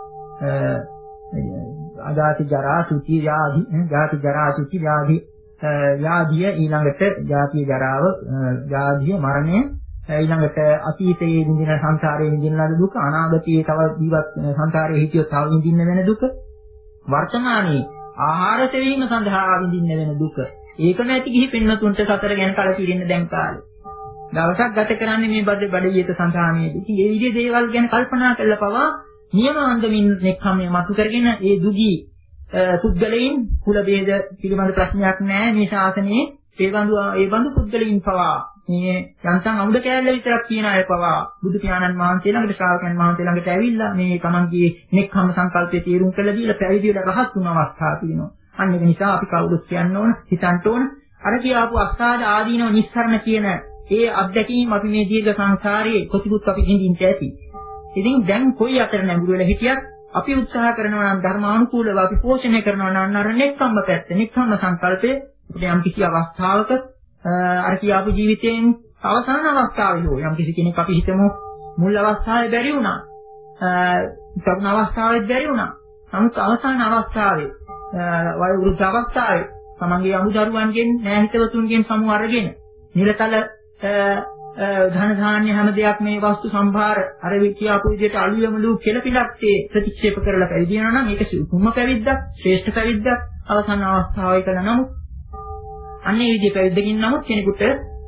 අජාති ජරා සුචි ව්‍යාධි ජාති ජරා සුචි ව්‍යාධි ව්‍යාධිය ඊළඟට ජාති ජරාව ව්‍යාධිය මරණය ඊළඟට අතීතයේ විඳින සංසාරයේ විඳින ලද දුක අනාගතයේ තව ජීවත් සංසාරයේ හිටියොත් තව විඳින්න වෙන දුක වර්තමානයේ ආහාර සෙවීම සඳහා විඳින්න වෙන දුක ඒක නැති ගිහි පින්නතුන්ට සතර ගැන කලකිරෙන්න දැන් කාලේ දවසක් ගත කරන්නේ මේ බඩ බඩවියත සංසාරයේදී. ඉතින් මේ විදිහේ දේවල් ගැන කල්පනා කරලා පවා නියමාන්දමින් නෙක්ඛම්මය මතු කරගෙන ඒ දුගී පුද්ගලයන් කුල ભેද පිළිබඳ ප්‍රශ්නයක් නැහැ මේ ශාසනයේ. ඒ බඳු ඒ බඳු පුද්ගලයන් පවා මේ යන්තම් අමුඩ කෑල්ල විතරක් කියන අය පවා බුදු පියාණන් වහන්සේ ළඟට ශ්‍රාවකයන් වහන්සේ ළඟට ඇවිල්ලා මේ තමන්ගේ නෙක්ඛම්ම සංකල්පය තීරුම් කළා දීලා පැවිදියට රහත් වුණ අවස්ථා තියෙනවා. අන්න ඒක නිසා අපි කවුරුත් කියන්න ඕන, හිතන්න ඕන. අර කියාපු අස්සාද ආදීනව නිස්සරණ කියන ඒ අත්දැකීම් අපි මේ දීර්ඝ සංසාරයේ කොතිකුත් අපි හිඳින්න ඇති. ඉතින් දැන් කොයි අතර නැඹුරු වෙලා හිටියත් අපි උත්සාහ කරනවා නම් ධර්මානුකූලව අපි පෝෂණය කරනවා නම් අර නෙක්ඛම්ම පැත්ත, නෙක්ඛම්ම සංකල්පයේ අපිට යම් කිසි අවස්ථාවක අර කියාපු ජීවිතයෙන් අවසාන අවස්ථාවේ හෝ යම් කිසි කෙනෙක් අපි හිතමු මුල් අවස්ථාවේ බැරි වුණා. තරුණ අවස්ථාවේ බැරි වුණා. නමුත් අවසාන අවස්ථාවේ වය වෘද්ධ අවස්ථාවේ තමන්ගේ අමුදරුවන්ගෙන් නෑහිතවතුන්ගෙන් සමු අරගෙන නිලතල ධන ධාන්‍ය හැම දෙයක් මේ වස්තු සම්භාර අර කියාපු විදිහට අලුයමලු කෙලපිලක්තේ ප්‍රතික්ෂේප කරලා පැවිදි වෙනවා නම් ඒක සුකුම පැවිද්දක්, ශ්‍රේෂ්ඨ පැවිද්දක් අවසාන අවස්ථාවේ කළා නමුත් අන්නේ විදිහට පැවිද්දකින් නමුත් කෙනෙකුට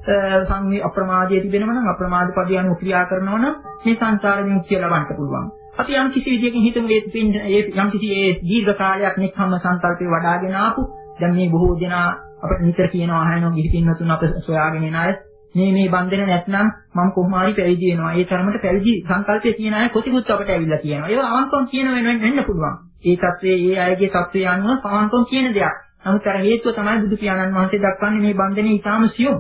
සංවි අප්‍රමාදයේ තිබෙනවා නම් අප්‍රමාද පදේ අනුව ක්‍රියා කරනවා නම් මේ සංසාර විමුක්තිය ලබන්න පුළුවන්. අපි යම් කිසි විදිහකින් හිතමු මේ යම් කිසි ඒ දීර්ඝ කාලයක් නෙක්ඛම්ම සංකල්පේ වඩාගෙන ආපු දැන් මේ බොහෝ දෙනා අපිට නිතර කියනවා අහනවා ගිහි පින්නතුන් අප සොයාගෙන එන අය මේ මේ බන්ධන නැත්නම් මම කොහොම හරි පැවිදි වෙනවා. ඒ තරමට පැවිදි සංකල්පයේ තියෙන අය කොතිකුත් අපට ඇවිල්ලා කියනවා. ඒවා අවංකවම කියන වෙන වෙන්න පුළුවන්. ඒ தත්ත්වයේ ඒ අයගේ தත්ත්වය අනුව අවංකවම කියන දෙයක්. නමුත් අර හේතුව තමයි බුදු පියාණන් වහන්සේ දක්වන්නේ මේ බන්ධනේ ඊටාම සියුම්.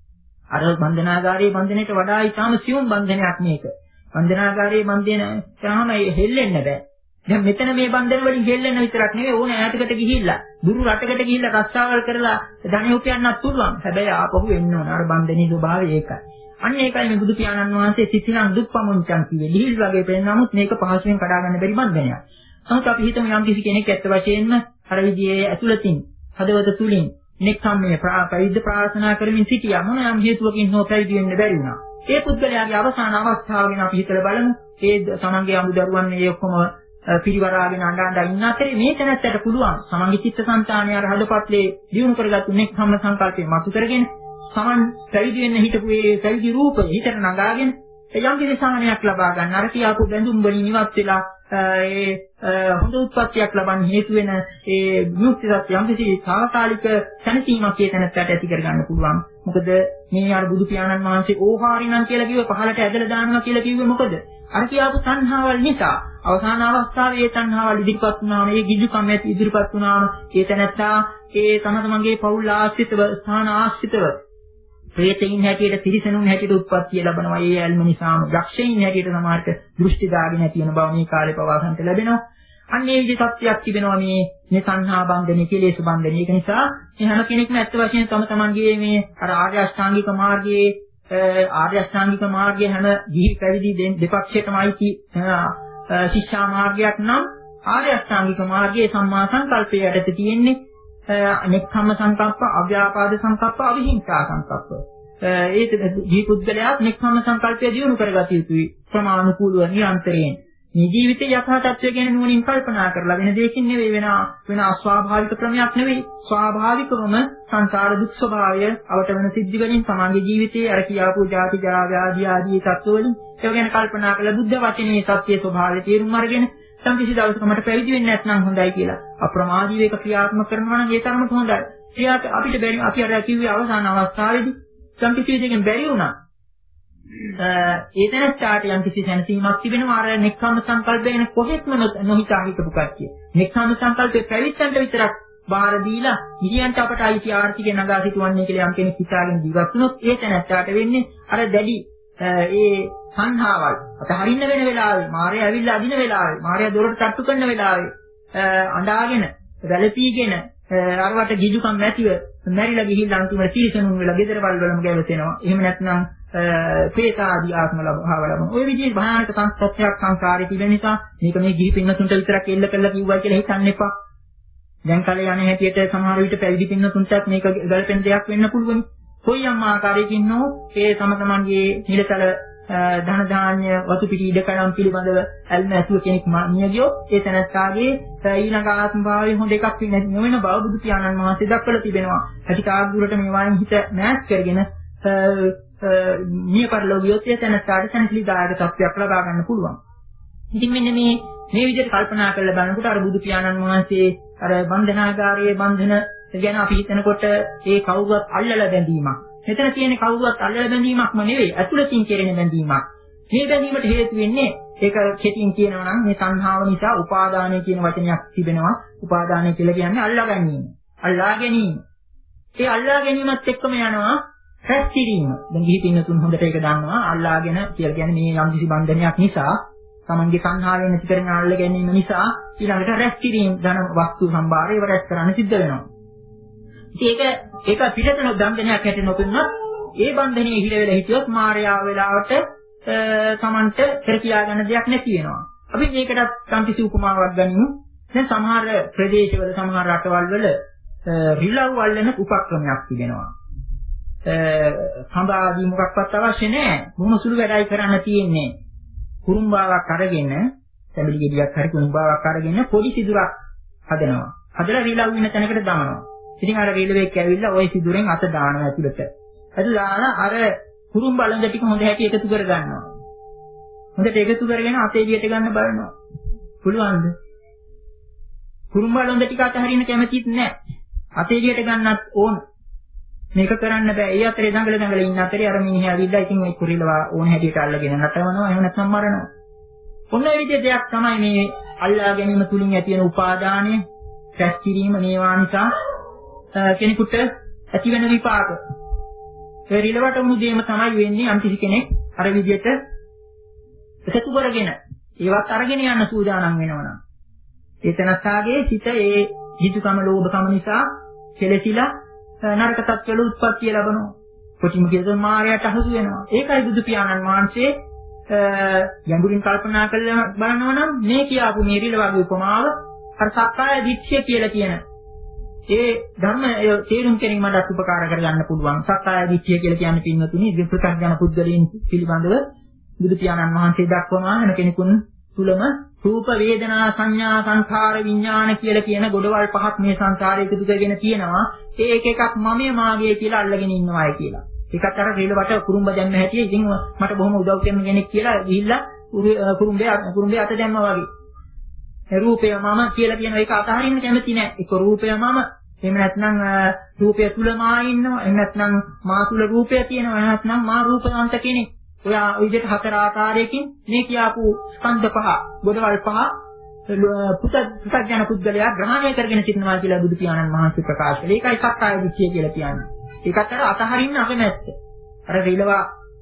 අර බන්ධනාගාරයේ බන්ධනයට වඩා ඊටාම සියුම් බන්ධනයක් මේක. බන්ධනාගාරයේ බන්ධන තාම හෙල්ලෙන්න බෑ. දැන් මෙතන මේ බන්ධන වලින් හෙල්ලෙන්න විතරක් නෙවෙයි ඕන ඈතකට ගිහිල්ලා දුරු රටකට ගිහිල්ලා රස්සාවල් කරලා ධනෙ උපයන්නත් පුළුවන්. හැබැයි ආපහු එන්න ඕන. අර බන්ධනේ ස්වභාවය ඒකයි. අන්න ඒකයි මේ බුදු පියාණන් වහන්සේ සිතිනම් දුක්පමුංචන් කිව්වේ. ලිහිල් වගේ පෙන්න නමුත් මේක පහසුවෙන් කඩා ගන්න බැරි බන්ධනයක්. නමුත් අපි හිතමු යම් කිසි කෙනෙක් ඇත්ත වශයෙන්ම අර විදිහේ ඇතුළතින් හදවත තුලින් නෙක්ඛම්මයේ පැවිද්ද ප්‍රාර්ථනා කරමින් සිටියා. මොන යම් හේතුවකින් හෝ පැවිදි වෙන්න බැරි වුණා. ඒ පුද්ගලයාගේ අවසාන අවස්ථාව ගැන අපි හිතලා බලමු. ඒ තමන්ගේ අමුදරුවන් මේ ඔක්කොම පිරිවරාගෙන අඬ අඬ ඉන්න අතරේ මේ තැනත්තට පුළුවන් සමන්ගේ චිත්තසංතානය අර හදපත්ලේ දියුණු කරගත්තු නෙක්ඛම්ම සංකල්පේ මතු කරගෙන සමන් පැවිදි වෙන්න හිටපු ඒ පැවිදි රූපය හිතට නගාගෙන යම් කිසි සාහනයක් ලබා ගන්න අර කියාපු බැඳුම් වලින් ඉවත් වෙලා ඒ හොඳ උත්පත්තියක් ලබන්න හේතු වෙන ඒ විමුක්ති සත්‍ය යම් කිසි తాවකාලික සැනසීමක් ඒ තැනත්තට ඇති කර ගන්න පුළුවන්. මොකද මේ අර බුදු පියාණන් වහන්සේ ඕහාරිනම් කියලා කිව්වේ පහලට ඇදලා දානවා කියලා කිව්වේ මොකද? අර කියාපු තණ්හාවල් නිසා අවසාන අවස්ථාවේ ඒ තණ්හාවල් ඉදිරිපත් වුණාම ඒ ගිජුකම් ඇති ඉදිරිපත් වුණාම ඒ තැනත්තා ඒ තම තමන්ගේ පෞල් ආශ්‍රිතව ස්ථාන ආශ්‍රිතව ප්‍රේතයින් හැටියට තිරිසනුන් හැටියට උත්පත්තිය ලැබනවා. ඒ ඇල්ම නිසාම යක්ෂයින් හැටියට සමහරට දෘෂ්ටි දාගෙන තියෙන බව මේ කාලේ පවාසන්ට ලැබෙනවා. අන්න ඒ විදිහ තත්ත්වයක් තිබෙනවා මේ මේ සංහා බන්ධනේ කෙලෙස් බන්ධනේ. ඒක නිසා මේ හැම කෙනෙක්ම ඇත්ත වශයෙන්ම තම තමන්ගේ මේ අර ආර්ය අෂ්ටාංගික මාර්ගයේ ආර්ය අෂ්ටාංගික මාර්ගයේ හැම ගිහි පැවිදි දෙපක්ෂයටමයි ශිෂ්‍යා මාර්ගයක් නම් ආර්ය අෂ්ටාංගික මාර්ගයේ සම්මා සංකල්පය යටතේ තියෙන්නේ නෙක්ඛම්ම සංකප්ප, අව්‍යාපාද සංකප්ප, අවිහිංසා සංකප්ප. ඒ ජී පුද්ගලයා නෙක්ඛම්ම සංකල්පය දියුණු කරගත යුතුයි ප්‍රමාණිකූලව නිරන්තරයෙන්. මේ ජීවිතයේ යථා තත්ත්වය ගැන නුවණින් කල්පනා කරලා වෙන දෙයකින් නෙවෙයි වෙන වෙන අස්වාභාවික ක්‍රමයක් නෙවෙයි. ස්වාභාවිකවම සංසාර දුක් ස්වභාවය අවට වෙන සිද්ධි වලින් සමාජ ජීවිතයේ අර කියාපු ජාති ජරා ව්‍යාධි ආදී තත්ත්ව වලින් ඒව ගැන කල්පනා කරලා බුද්ධ වචනේ සත්‍ය ස්වභාවය තේරුම් අරගෙන සම්පිසි දවසක මට පැවිදි වෙන්න නැත්නම් හොඳයි කියලා අප්‍රමාදීව ඒක ක්‍රියාත්මක කරනවා නම් ඒ තරමට හොඳයි. ක්‍රියාට අපිට බැරි අපි අර කිව්වේ අවසාන අවස්ථාවේදී සම්පිසි දෙකෙන් බැරි වුණා. ඒ තැනට යම් කිසි සැනසීමක් තිබෙනවා අර නෙක්ඛම්ම සංකල්පය ගැන කොහෙත්ම නොහිතා හිටපු කට්ටිය. නෙක්ඛම්ම සංකල්පේ පැවිද්දන්ට විතරක් බාර දීලා ගිහියන්ට අපට අයිති ආර්ථිකය නගා සිටවන්නේ කියලා යම් කෙනෙක් හිතාගෙන ජීවත් වුණොත් ඒ තැනට වෙන්නේ අර දැඩි ඒ සංහාවල් අතහරින්න වෙන වෙලාවේ මාර්යා ඇවිල්ලා අදින වෙලාවේ මාර්යා දොරට තට්ටු කරන වෙලාවේ අඬාගෙන වැළපීගෙන අරවට ගිජුකම් නැතිව මැරිලා ගිහිල්ලා අන්තිමට තීසනුන් වෙලා ගෙදරවල් වලම ගැවසෙනවා. එහෙම නැත්නම් ප්‍රේත ආදී ආත්ම ලබාව ලබන. ওই විදිහේ භයානක සංස්කෘතියක් සංසාරේ තිබෙන නිසා මේක මේ ගිහි පින්නතුන්ට විතරක් එල්ල කරලා කිව්වා කියලා හිතන්න එපා. දැන් කලේ යන හැටියට සමහර විට පැවිදි පින්නතුන්ටත් මේක ගැලපෙන දෙයක් වෙන්න පුළුවන්. කොයි අම්මා ආකාරයකින් නෝ ඒ තම තමන්ගේ නිලතල ධන ධාන්‍ය වතු පිටි ඉඩකඩම් පිළිබඳව ඇල්ම ඇසුව කෙනෙක් මිය ගියොත් ඒ තැනත්තාගේ ඊළඟ ආත්ම භාවයේ හොඳ එකක් වෙන්නේ නොවන බව බුදු පියාණන් වහන්සේ දක්වලා තිබෙනවා. අටිකාක් දුරට මේ වයින් හිත මෑත් කරගෙන මිය පරලෝකියොත් ඒ තැනත්තාට සැනසීමදායක තත්ත්වයක් ලබා ගන්න පුළුවන්. ඉතින් මෙන්න මේ මේ විදිහට කල්පනා කරලා බලනකොට අර බුදු පියාණන් වහන්සේ අර බන්ධනාගාරයේ බන්ධන ගැන අපි හිතනකොට ඒ කවුරුත් අල්ලලා බැඳීමක්. මෙතන තියෙන කවුරුත් අල්ලලා බැඳීමක්ම නෙවෙයි අතුලතින් කෙරෙන බැඳීමක්. මේ බැඳීමට හේතු වෙන්නේ ඒක කෙටින් කියනවා නම් මේ සංහාව නිසා උපාදානය කියන වචනයක් තිබෙනවා. උපාදානය කියලා කියන්නේ අල්ලා ගැනීම. අල්ලා ගැනීම. ඒ අල්ලා ගැනීමත් එක්කම යනවා රැස් කිරීම. දැන් ගිහි පින්නතුන් හොඳට ඒක දන්නවා. අල්ලාගෙන කියලා කියන්නේ මේ යම්කිසි බන්ධනයක් නිසා තමන්ගේ සංහාවෙන් නැති කරගෙන අල්ලා ගැනීම නිසා ඊළඟට රැස් කිරීම ධන වස්තු සම්භාරය ඒව රැස් කරන්න සිද්ධ වෙනවා. ඒක ඒක පිටතන බන්ධනයක් හැටියට නොපෙන්නොත් ඒ බන්ධනයේ හිර වෙලා හිටියොත් මායාව වෙලාවට තමන්ට පෙර කියා ගන්න දෙයක් නැති වෙනවා. අපි මේකටත් සම්පිසි උපමාවක් ගනිමු. දැන් සමහර ප්‍රදේශවල සමහර රටවල් වල රිලව් වල්ලන උපක්‍රමයක් තිබෙනවා. සම්බාදී මොකක්වත් අවශ්‍ය නැහැ. මොන සුළු වැඩයි කරන්න තියෙන්නේ. කුරුම්බාවක් අරගෙන, සැබලි ගෙඩියක් හරි කුරුම්බාවක් අරගෙන පොඩි සිදුරක් හදනවා. හදලා රිලව් වෙන තැනකට දානවා. ඉතින් අර රිලෙවෙක් ඇවිල්ලා ওই සිදුරෙන් අත දානවා ඇතුළට. අද දාලා අර කුරුම් බලඳ ටික හොඳ හැටි එකතු කර ගන්නවා. හොඳට එකතු කරගෙන අතේ එළියට ගන්න බලනවා. පුළුවන්ද? කුරුම් බලඳ ටික අතහරින්න කැමතිත් නැහැ. අතේ එළියට ගන්නත් ඕන. මේක කරන්න බෑ. ඒ අතරේ දඟල දඟල ඉන්න අතරේ අර මිනිහා ඇවිල්ලා ඉතින් ওই කුරිලවා ඕන හැටියට අල්ලගෙන නටවනවා. එහෙම නැත්නම් මරනවා. ඔන්න ඒ විදිහේ දෙයක් තමයි මේ අල්ලා ගැනීම තුලින් ඇති වෙන උපාදානය, රැස් කිරීම මේවා නිසා කෙනෙකුට ඇති වෙන විපාක. ඒ රිලවට වුණු දෙයම තමයි වෙන්නේ අන්තිසි කෙනෙක් අර විදිහට එකතු කරගෙන ඒවත් අරගෙන යන්න සූදානම් වෙනවනම්. ඒ තනස්සාගේ සිත ඒ ජීතුකම ලෝභකම නිසා කෙලසිලා නරක තත්ත්වවල උත්පත්ති ලැබෙනවා. කොටිම කියතොත් මායයට අහසු වෙනවා. ඒකයි බුදු පියාණන් වහන්සේ යඟුරින් කල්පනා කරලා බලනවා නම් මේ කියාපු මේ රිල වගේ උපමාව අර සක්කාය දිට්ඨිය කියලා කියන ඒ ධර්ම තේරුම් ගැනීමට උපකාර කරගන්න පුළුවන්. සක්කාය දිට්ඨිය කියලා කියන්නේ පින්වතුනි විප්‍රත්‍යඥ පුද්ගලයන් පිළිබඳව බුදු පියාණන් වහන්සේ දක්වනවා වෙන කෙනෙකුන් තුලම රූප වේදනා සංඥා සංඛාර විඥාන කියලා කියන ගොඩවල් පහක් මේ සංසාරේ එකතු කරගෙන තියෙනවා. ඒ එක එකක් මමයේ මාගේ කියලා අල්ලගෙන ඉන්නවායි කියලා. ඒකත් අර රේලවට කුරුම්බ දැම්ම හැටි ඉතින් මට බොහොම උදව් කරන කෙනෙක් කියලා ගිහිල්ලා කුරුම්බේ කුරුම්බේ අත දැම්මා වගේ. ඒ රූපය මම කියලා කියන එක අතහරින්න කැමති නෑ. ඒක රූපය මම. එහෙම නැත්නම් රූපය තුල මා ඉන්නවා. එහෙම නැත්නම් මා තුල රූපය තියෙනවා. එහෙම නැත්නම් මා රූපවන්ත කෙනෙක්. ඔයා ওই විදිහට හතර ආකාරයකින් මේ කියාපු ස්කන්ධ පහ, ගොඩවල් පහ පුත පුතඥ පුද්ගලයා ග්‍රහණය කරගෙන සිටිනවා කියලා බුදු පියාණන් වහන්සේ ප්‍රකාශ කළේ. ඒකයි සක්කාය දිට්ඨිය කියලා කියන්නේ. ඒකත් අර අතහරින්න අකමැත්ත. අර රිලවා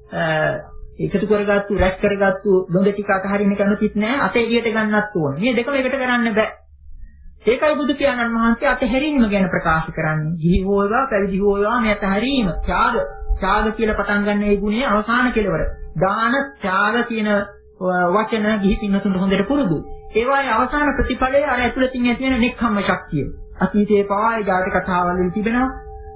එකතු කරගත්තු, රැස් කරගත්තු දොඳ ටික අතහරින්න කැමතිත් නෑ. අත එළියට ගන්නත් ඕන. මේ දෙකම එකට කරන්න බෑ. ඒකයි බුදු පියාණන් වහන්සේ අතහැරීම ගැන ප්‍රකාශ කරන්නේ. ජීවි හෝවා, පැවිදි හෝවා මේ අතහැරීම, ත්‍යාග, ත්‍යාග කියලා පටන් ගන්න ඒ ගුණයේ අවසාන කෙලවර. දාන, ත්‍යාග කියන වචන ගිහි පින්නතුන්ට හොඳට පුරුදු. ඒවායේ අවසාන ප්‍රතිඵලය අර ඇතුළතින් ඇති වෙන නෙක්ඛම්ම ශක්තිය. අතීතයේ පවා ඒ ජාතක කතාවල් වල තිබෙනවා.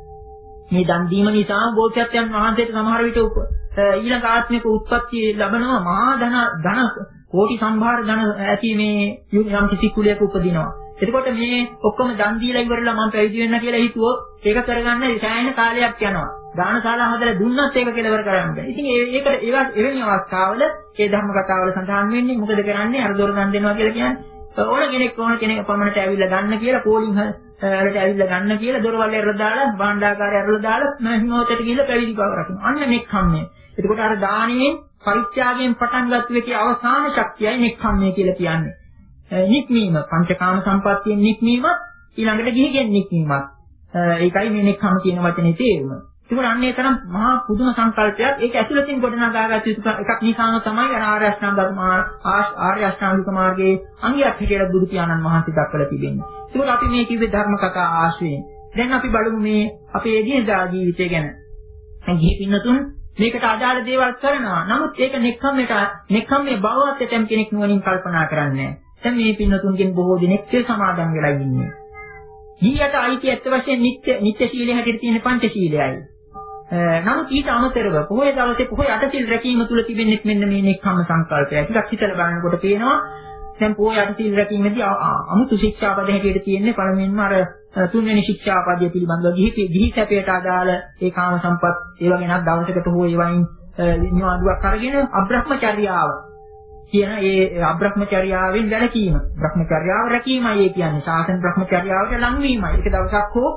මේ දන් දීම නිසා බෝසත්යන් වහන්සේට සමහර විට ඊළඟ ආත්මික උත්පත්ති ලැබෙනවා මහා ධන ධන කෝටි සම්භාර ධන ඇති මේ යම් කිසි කුලයක උපදිනවා. එතකොට මේ ඔක්කොම දන් දීලා ඉවරලා මම පැවිදි වෙන්න කියලා හිතුවොත් ඒක කරගන්න සෑහෙන කාලයක් යනවා. දානශාලා හදලා දුන්නත් ඒක කෙලවර කරන්න බෑ. ඉතින් ඒකට ඒවත් එවැනි අවස්ථාවල ඒ ධර්ම කතාවල සඳහන් වෙන්නේ මොකද කරන්නේ? අර දොර දන් දෙනවා කියලා කියන්නේ ඕන කෙනෙක් ඕන කෙනෙක් පමණට ඇවිල්ලා ගන්න කියලා පෝලිං වලට ඇවිල්ලා ගන්න කියලා දොරවල් ඇරලා දාලා භාණ්ඩාකාරය ඇරලා දාලා හිමෝතට ගිහිල්ලා පැවිදි බව රකින්න. අන්න නෙක්ඛම්මය. එතකොට අර දානයෙන් පරිත්‍යාගයෙන් පටන් ගත්ත එකේ අවසාන ශක්තියයි නෙක්ඛම්මය කියලා කියන්නේ. නික්මීම පංචකාම සම්පත්තියෙන් නික්මීමත් ඊළඟට ගිහිගෙන් නික්මීමත්. ඒකයි මේ නෙක්ඛම්ම කියන වචනේ තේරුම. ඒකෝර අන්නේ තරම් මහා පුදුම සංකල්පයක්. ඒක ඇතුළතින් ගොඩනගාගත්ත යුතු එකක් නිසාම තමයි ආර්ය අෂ්ටාංග ආර්ය අෂ්ටාංගික මාර්ගයේ අංගයක් හැටියට බුදු පියාණන් වහන්සේ දක්වලා තිබෙන්නේ. ඒකෝර අපි මේ කිව්වේ ධර්ම කතා ආශ්‍රයෙන්. දැන් අපි බලමු මේ අපේ එදිනදා ජීවිතය ගැන. ගිහි පින්නතුන් මේකට අදාළ දේවල් කරනවා. නමුත් ඒක නෙක්ඛම්මයට නෙක්ඛම්මේ බවවත් ඇතම් කෙනෙක් නුවණින් කල්පනා කරන්නේ නැහැ. දැන් මේ පින්නතුන්ගෙන් බොහෝ දෙනෙක් ඒ සමාදන් වෙලා ඉන්නේ. ගිහියට අයිති ඇත්ත වශයෙන් නිත්‍ය නිත්‍ය ශීලයේ හැටියට තියෙන පංච ශීලයයි. නමුත් ඊට අමතරව පොහොය දවසේ පොහොය අටසිල් රැකීම තුල තිබෙන්නේ මෙන්න මේ නෙක්ඛම්ම සංකල්පය. ටිකක් හිතලා බලනකොට පේනවා දැන් පොහොය අටසිල් රැකීමේදී අමුතු ශික්ෂාපද හැටියට තියෙන්නේ පළමුවෙන්ම අර තුන්වෙනි ශික්ෂාපදය පිළිබඳව ගිහි ගිහි සැපයට අදාළ ඒ කාම සම්පත් ඒ වගේනක් දවසකට හෝ ඒ වයින් නිවාඩුවක් අරගෙන අබ්‍රහ්මචර්යාව කියන ඒ අබ්‍රහ්මචර්යාවෙන් වැළකීම. බ්‍රහ්මචර්යාව රැකීමයි ඒ කියන්නේ. ශාසන බ්‍රහ්මචර්යාවට ලං වීමයි. ඒක දවසක් හෝ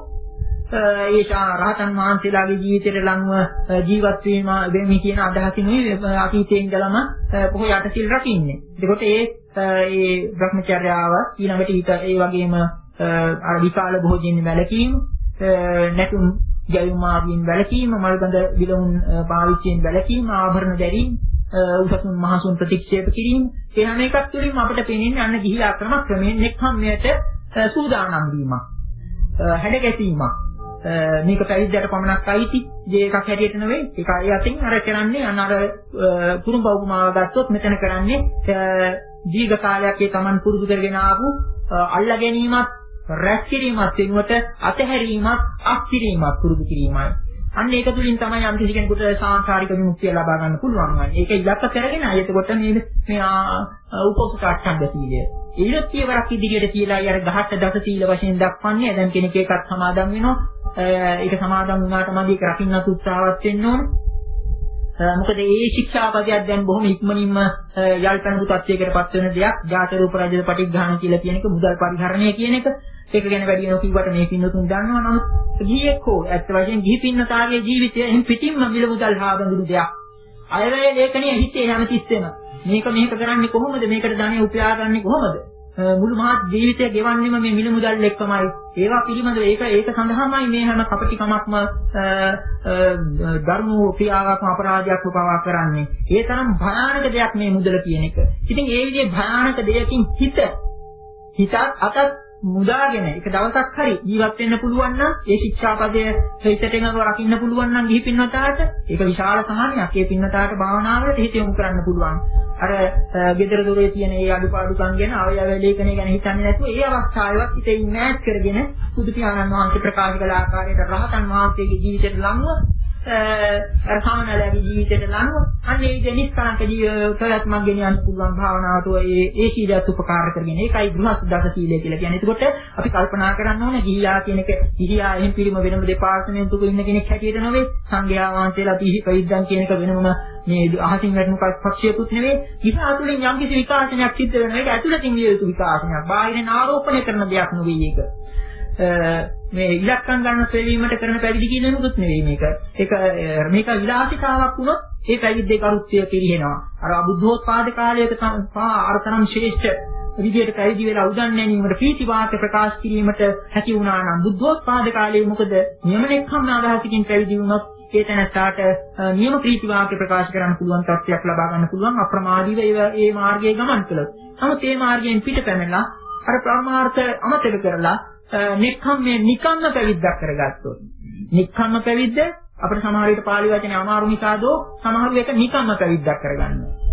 ඒ රහතන් වහන්සේලාගේ ජීවිතයට ලංව ජීවත් වීම වෙමි කියන අදහසිනුයි අතීතයේ ඉඳලම පොහොය අටසිල් රකින්නේ. ඒකට ඒ ඒ බ්‍රහ්මචර්යාව ඊළඟට ඊට ඒ වගේම අර විශාල භෝජනෙ වැළකීම, නැතුම් ගැයුම් ආදීන් වැළකීම, මල්ගඳ විලවුන් පාවිච්චියෙන් වැළකීම, ආභරණ දැරීම, උසසුන් මහසුන් ප්‍රතික්ෂේප කිරීම කියන හැම එකක් තුළින්ම අපිට පේන්නේ අන්න ගිහිලා ක්‍රම ක්‍රමයෙන් නෙක්ඛම්මයට සූදානම් වීමක්, හැඩගැසීමක්. මේක පැවිද්දට පමණක් අයිති දෙයක් හැටියට නෙවෙයි. ඒක අය අතින් අර කරන්නේ අන්න අර පුරුඹ උපමාව ගත්තොත් මෙතන කරන්නේ දීර්ඝ කාලයක් ඒ Taman පුරුදු කරගෙන ආපු අල්ලා ගැනීමත් රැස් කිරීමත් වෙනුවට අතහැරීමත් අත්කිරීමත් පුරුදු කිරීමයි. අන්න ඒක තුලින් තමයි යම් කිසි කෙනෙකුට සාංශාරික විමුක්තිය ලබා ගන්න පුළුවන් වන්නේ. ඒක ඉලක්ක කරගෙන අය එතකොට මේ මේ උපෝසථ අට්ඨංග සීලය ඊළඟ පියවරක් ඉදිරියට කියලා අය අර දහස් දස සීල වශයෙන් දක්වන්නේ. දැන් කෙනෙක් එකක් සමාදන් වෙනවා. ඒක සමාදන් වුණාට මදි ඒක රකින්නත් උත්සාහවත් වෙන්න ඕන. මොකද මේ ශික්ෂාපදයක් දැන් බොහොම ඉක්මනින්ම යල්පනු තත්යකටපත් වෙන දෙයක්. ජාත රූප රජද පටිඝාන කියලා කියන එක මුදල් පරිහරණය කියන එක. ඒක ගැන වැඩි වෙනව කිව්වට මේ පින්නතුන් දන්නවා. නමුත් ගිහියෙක් හෝ ඇත්ත වශයෙන් ගිහි පින්නතාගේ ජීවිතය එහෙන් පිටින්ම මිල මුදල් හාබඳුරු දෙයක්. අයවැය ලේඛනයේ හිතේ හැමතිස්සෙම මේක මේක කරන්නේ කොහොමද? මේකට ධනෙ උපයාගන්නේ කොහොමද? මුළු මහත් ජීවිතය ගෙවන්නෙම මේ මිල මුදල් එක්කමයි. ඒවා පිළිබඳව ඒක ඒක සඳහාමයි මේ හැම කපටිකමක්ම ධර්ම ක්‍රියාවක්ම අපරාධයක්ම පවා කරන්නේ. ඒ තරම් භයානක දෙයක් මේ මුදල කියන එක. ඉතින් ඒ විදිහේ භයානක දෙයකින් හිත හිතත් අතත් මුදාගෙන එක දවසක් හරි ජීවත් වෙන්න පුළුවන් නම් ඒ ශික්ෂාපදයේ හිතටම රකින්න පුළුවන් නම් ගිහි පින්නතාට ඒක විශාල සහනයක්. ඒ පින්නතාට භාවනාවලට හිත යොමු කරන්න පුළුවන්. අර gedara dore තියෙන ඒ අඩුපාඩුකම් ගැන අවයව ලේඛනය ගැන හිතන්නේ නැතුව ඒ අවස්ථාවේවත් හිතේ මෑච් කරගෙන බුදු පියාණන් වහන්සේ ප්‍රකාශ කළ ආකාරයට රහතන් වහන්සේගේ ජීවිතයට ලංව අර සාමාන්‍යලගේ ජීවිතයට ලංව අන්න ඒ විදිහේ නිස්කලංක ජීවිතයක් මම ගෙනියන්න පුළුවන් භාවනාවට ඒ ඒ සීලයත් උපකාර කරගෙන ඒකයි ගෘහස්ත දස සීලය කියලා කියන්නේ. ඒකට අපි කල්පනා කරන්න ඕනේ ගිහියා කියන එක ගිහියා එහෙන් පිළිම වෙනම දෙපාර්තමේන්තුවක ඉන්න කෙනෙක් හැටියට නෙවෙයි. සංඝයා වහන්සේලා පිහි ප්‍රවිද්දන් කියන එක වෙනම මේ අහසින් වැටුණු පක්ෂියකුත් නෙවෙයි. ගිහියා තුළින් යම් කිසි විකාශනයක් සිද්ධ වෙනවා. ඒක ඇතුළතින් විය යුතු විකාශනයක්. බාහිරින් ආරෝපණය කරන දෙයක් නෙවෙයි ඒක. මේ ඉලක්කම් ගන්න සෙවීමට කරන පැවිදි කියන එකකුත් නෙවෙයි මේක. ඒක මේක විලාසිතාවක් වුණොත් ඒ පැවිද්දේ කරුත්වය පිළිහෙනවා. අර අබුද්ධෝත්පාද කාලයක අරතරම් ශ්‍රේෂ්ඨ විදියට පැවිදි වෙලා උදන් නැනීමට ප්‍රීති වාක්‍ය ප්‍රකාශ කිරීමට හැකි වුණා නම් බුද්ධෝත්පාද කාලයේ මොකද නියමනෙක්ම අදහසකින් පැවිදි වුණොත් ඒ තැනට නියම ප්‍රීති වාක්‍ය ප්‍රකාශ කරන්න පුළුවන් තත්ත්වයක් ලබා ගන්න පුළුවන් අප්‍රමාදීව ඒ මාර්ගයේ ගමන් කළොත්. නමුත් මේ මාර්ගයෙන් පිට පැනලා අර ප්‍රමාර්ථ අමතක කරලා නෙක්ඛම්මේ නිකම්ම පැවිද්දක් කරගත්තොත් නික්ඛම්ම පැවිද්ද අපිට සමහර විට පාළි වචනේ අමාරු නිසාදෝ සමහර විට නිකම්ම පැවිද්දක් කරගන්නවා.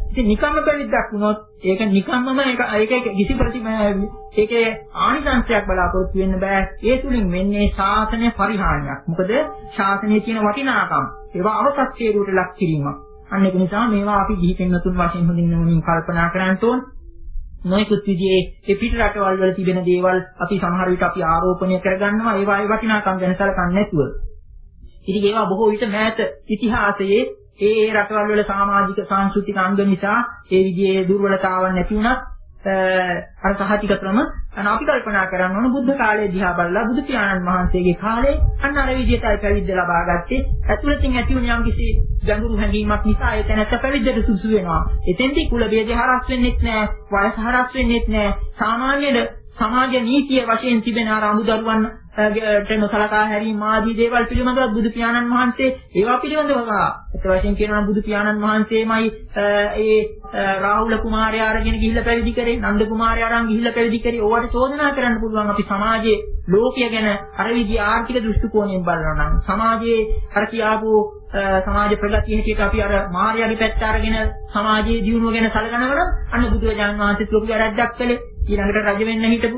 ඉතින් නිකම්ම පැවිද්දක් වුණොත් ඒක නිකම්මම ඒක ඒක කිසි ප්‍රතිම ඒකේ ආනිසංසයක් බලාපොරොත්තු වෙන්න බෑ. ඒ තුලින් වෙන්නේ ශාසනය පරිහානියක්. මොකද ශාසනයේ තියෙන වටිනාකම් ඒවා අවසත්කේරුවට ලක් කිරීමක්. අන්න ඒක නිසා මේවා අපි ගිහි පින්නතුන් වශයෙන් හොඳින් නුවණින් කල්පනා කරන්න ඕන. නොයෙකුත් විදිහේ ඒ පිට රටවල් වල තිබෙන දේවල් අපි සමහර විට අපි ආරෝපණය කරගන්නවා ඒවායේ වටිනාකම් ගැන සැලකන්නේ නැතුව. ඉතින් ඒවා බොහෝ විට මෑත ඉතිහාසයේ ඒ ඒ රටවල් වල සමාජික සංස්කෘතික අංග නිසා ඒ විදිහේ දුර්වලතාවන් නැති වුණත් අර සහතික ක්‍රම අපි කල්පනා කරන්න ඕන බුද්ධ කාලයේ දිහා බලලා බුදු පියාණන් වහන්සේගේ කාලේ අන්න අර විදිහටයි පැවිද්ද ලබා ගත්තේ. ඇතුළතින් ඇති වුණ යම් කිසි ගැඹුරු හැඟීමක් නිසා ඒ තැනත්ත පැවිද්දට සුසු වෙනවා. එතෙන්දී කුල ભેද හරස් වෙන්නෙත් නෑ, වයස හරස් වෙන්නෙත් නෑ. සාමාන්‍ය සමාජ නීතිය වශයෙන් තිබෙන අර අමුදරුවන් ට නොසලකා හැරීම ආදී දේවල් පිළිබඳව බුදු පියාණන් වහන්සේ ඒවා පිළිබඳව කතා. ඒත් වශයෙන් කියනවා බුදු පියාණන් වහන්සේමයි ඒ රාහුල කුමාරයා අරගෙන ගිහිල්ලා පැවිදි කරේ, නන්ද කුමාරයා අරන් ගිහිල්ලා පැවිදි කරේ. ඕවට චෝදනා කරන්න පුළුවන් අපි සමාජයේ ලෝකය ගැන අර විදිහේ ආර්ථික දෘෂ්ටි කෝණයෙන් බලනවා නම් සමාජයේ අර කියාපු සමාජ ප්‍රගතිය හැටියට අපි අර මාර්යාගේ පැත්ත අරගෙන සමාජයේ දියුණුව ගැන සැලකනවා නම් අන්න බුදුරජාණන් වහන්සේත් ලොකු වැරද්දක් කළේ. ඊළඟට රජ වෙන්න හිටපු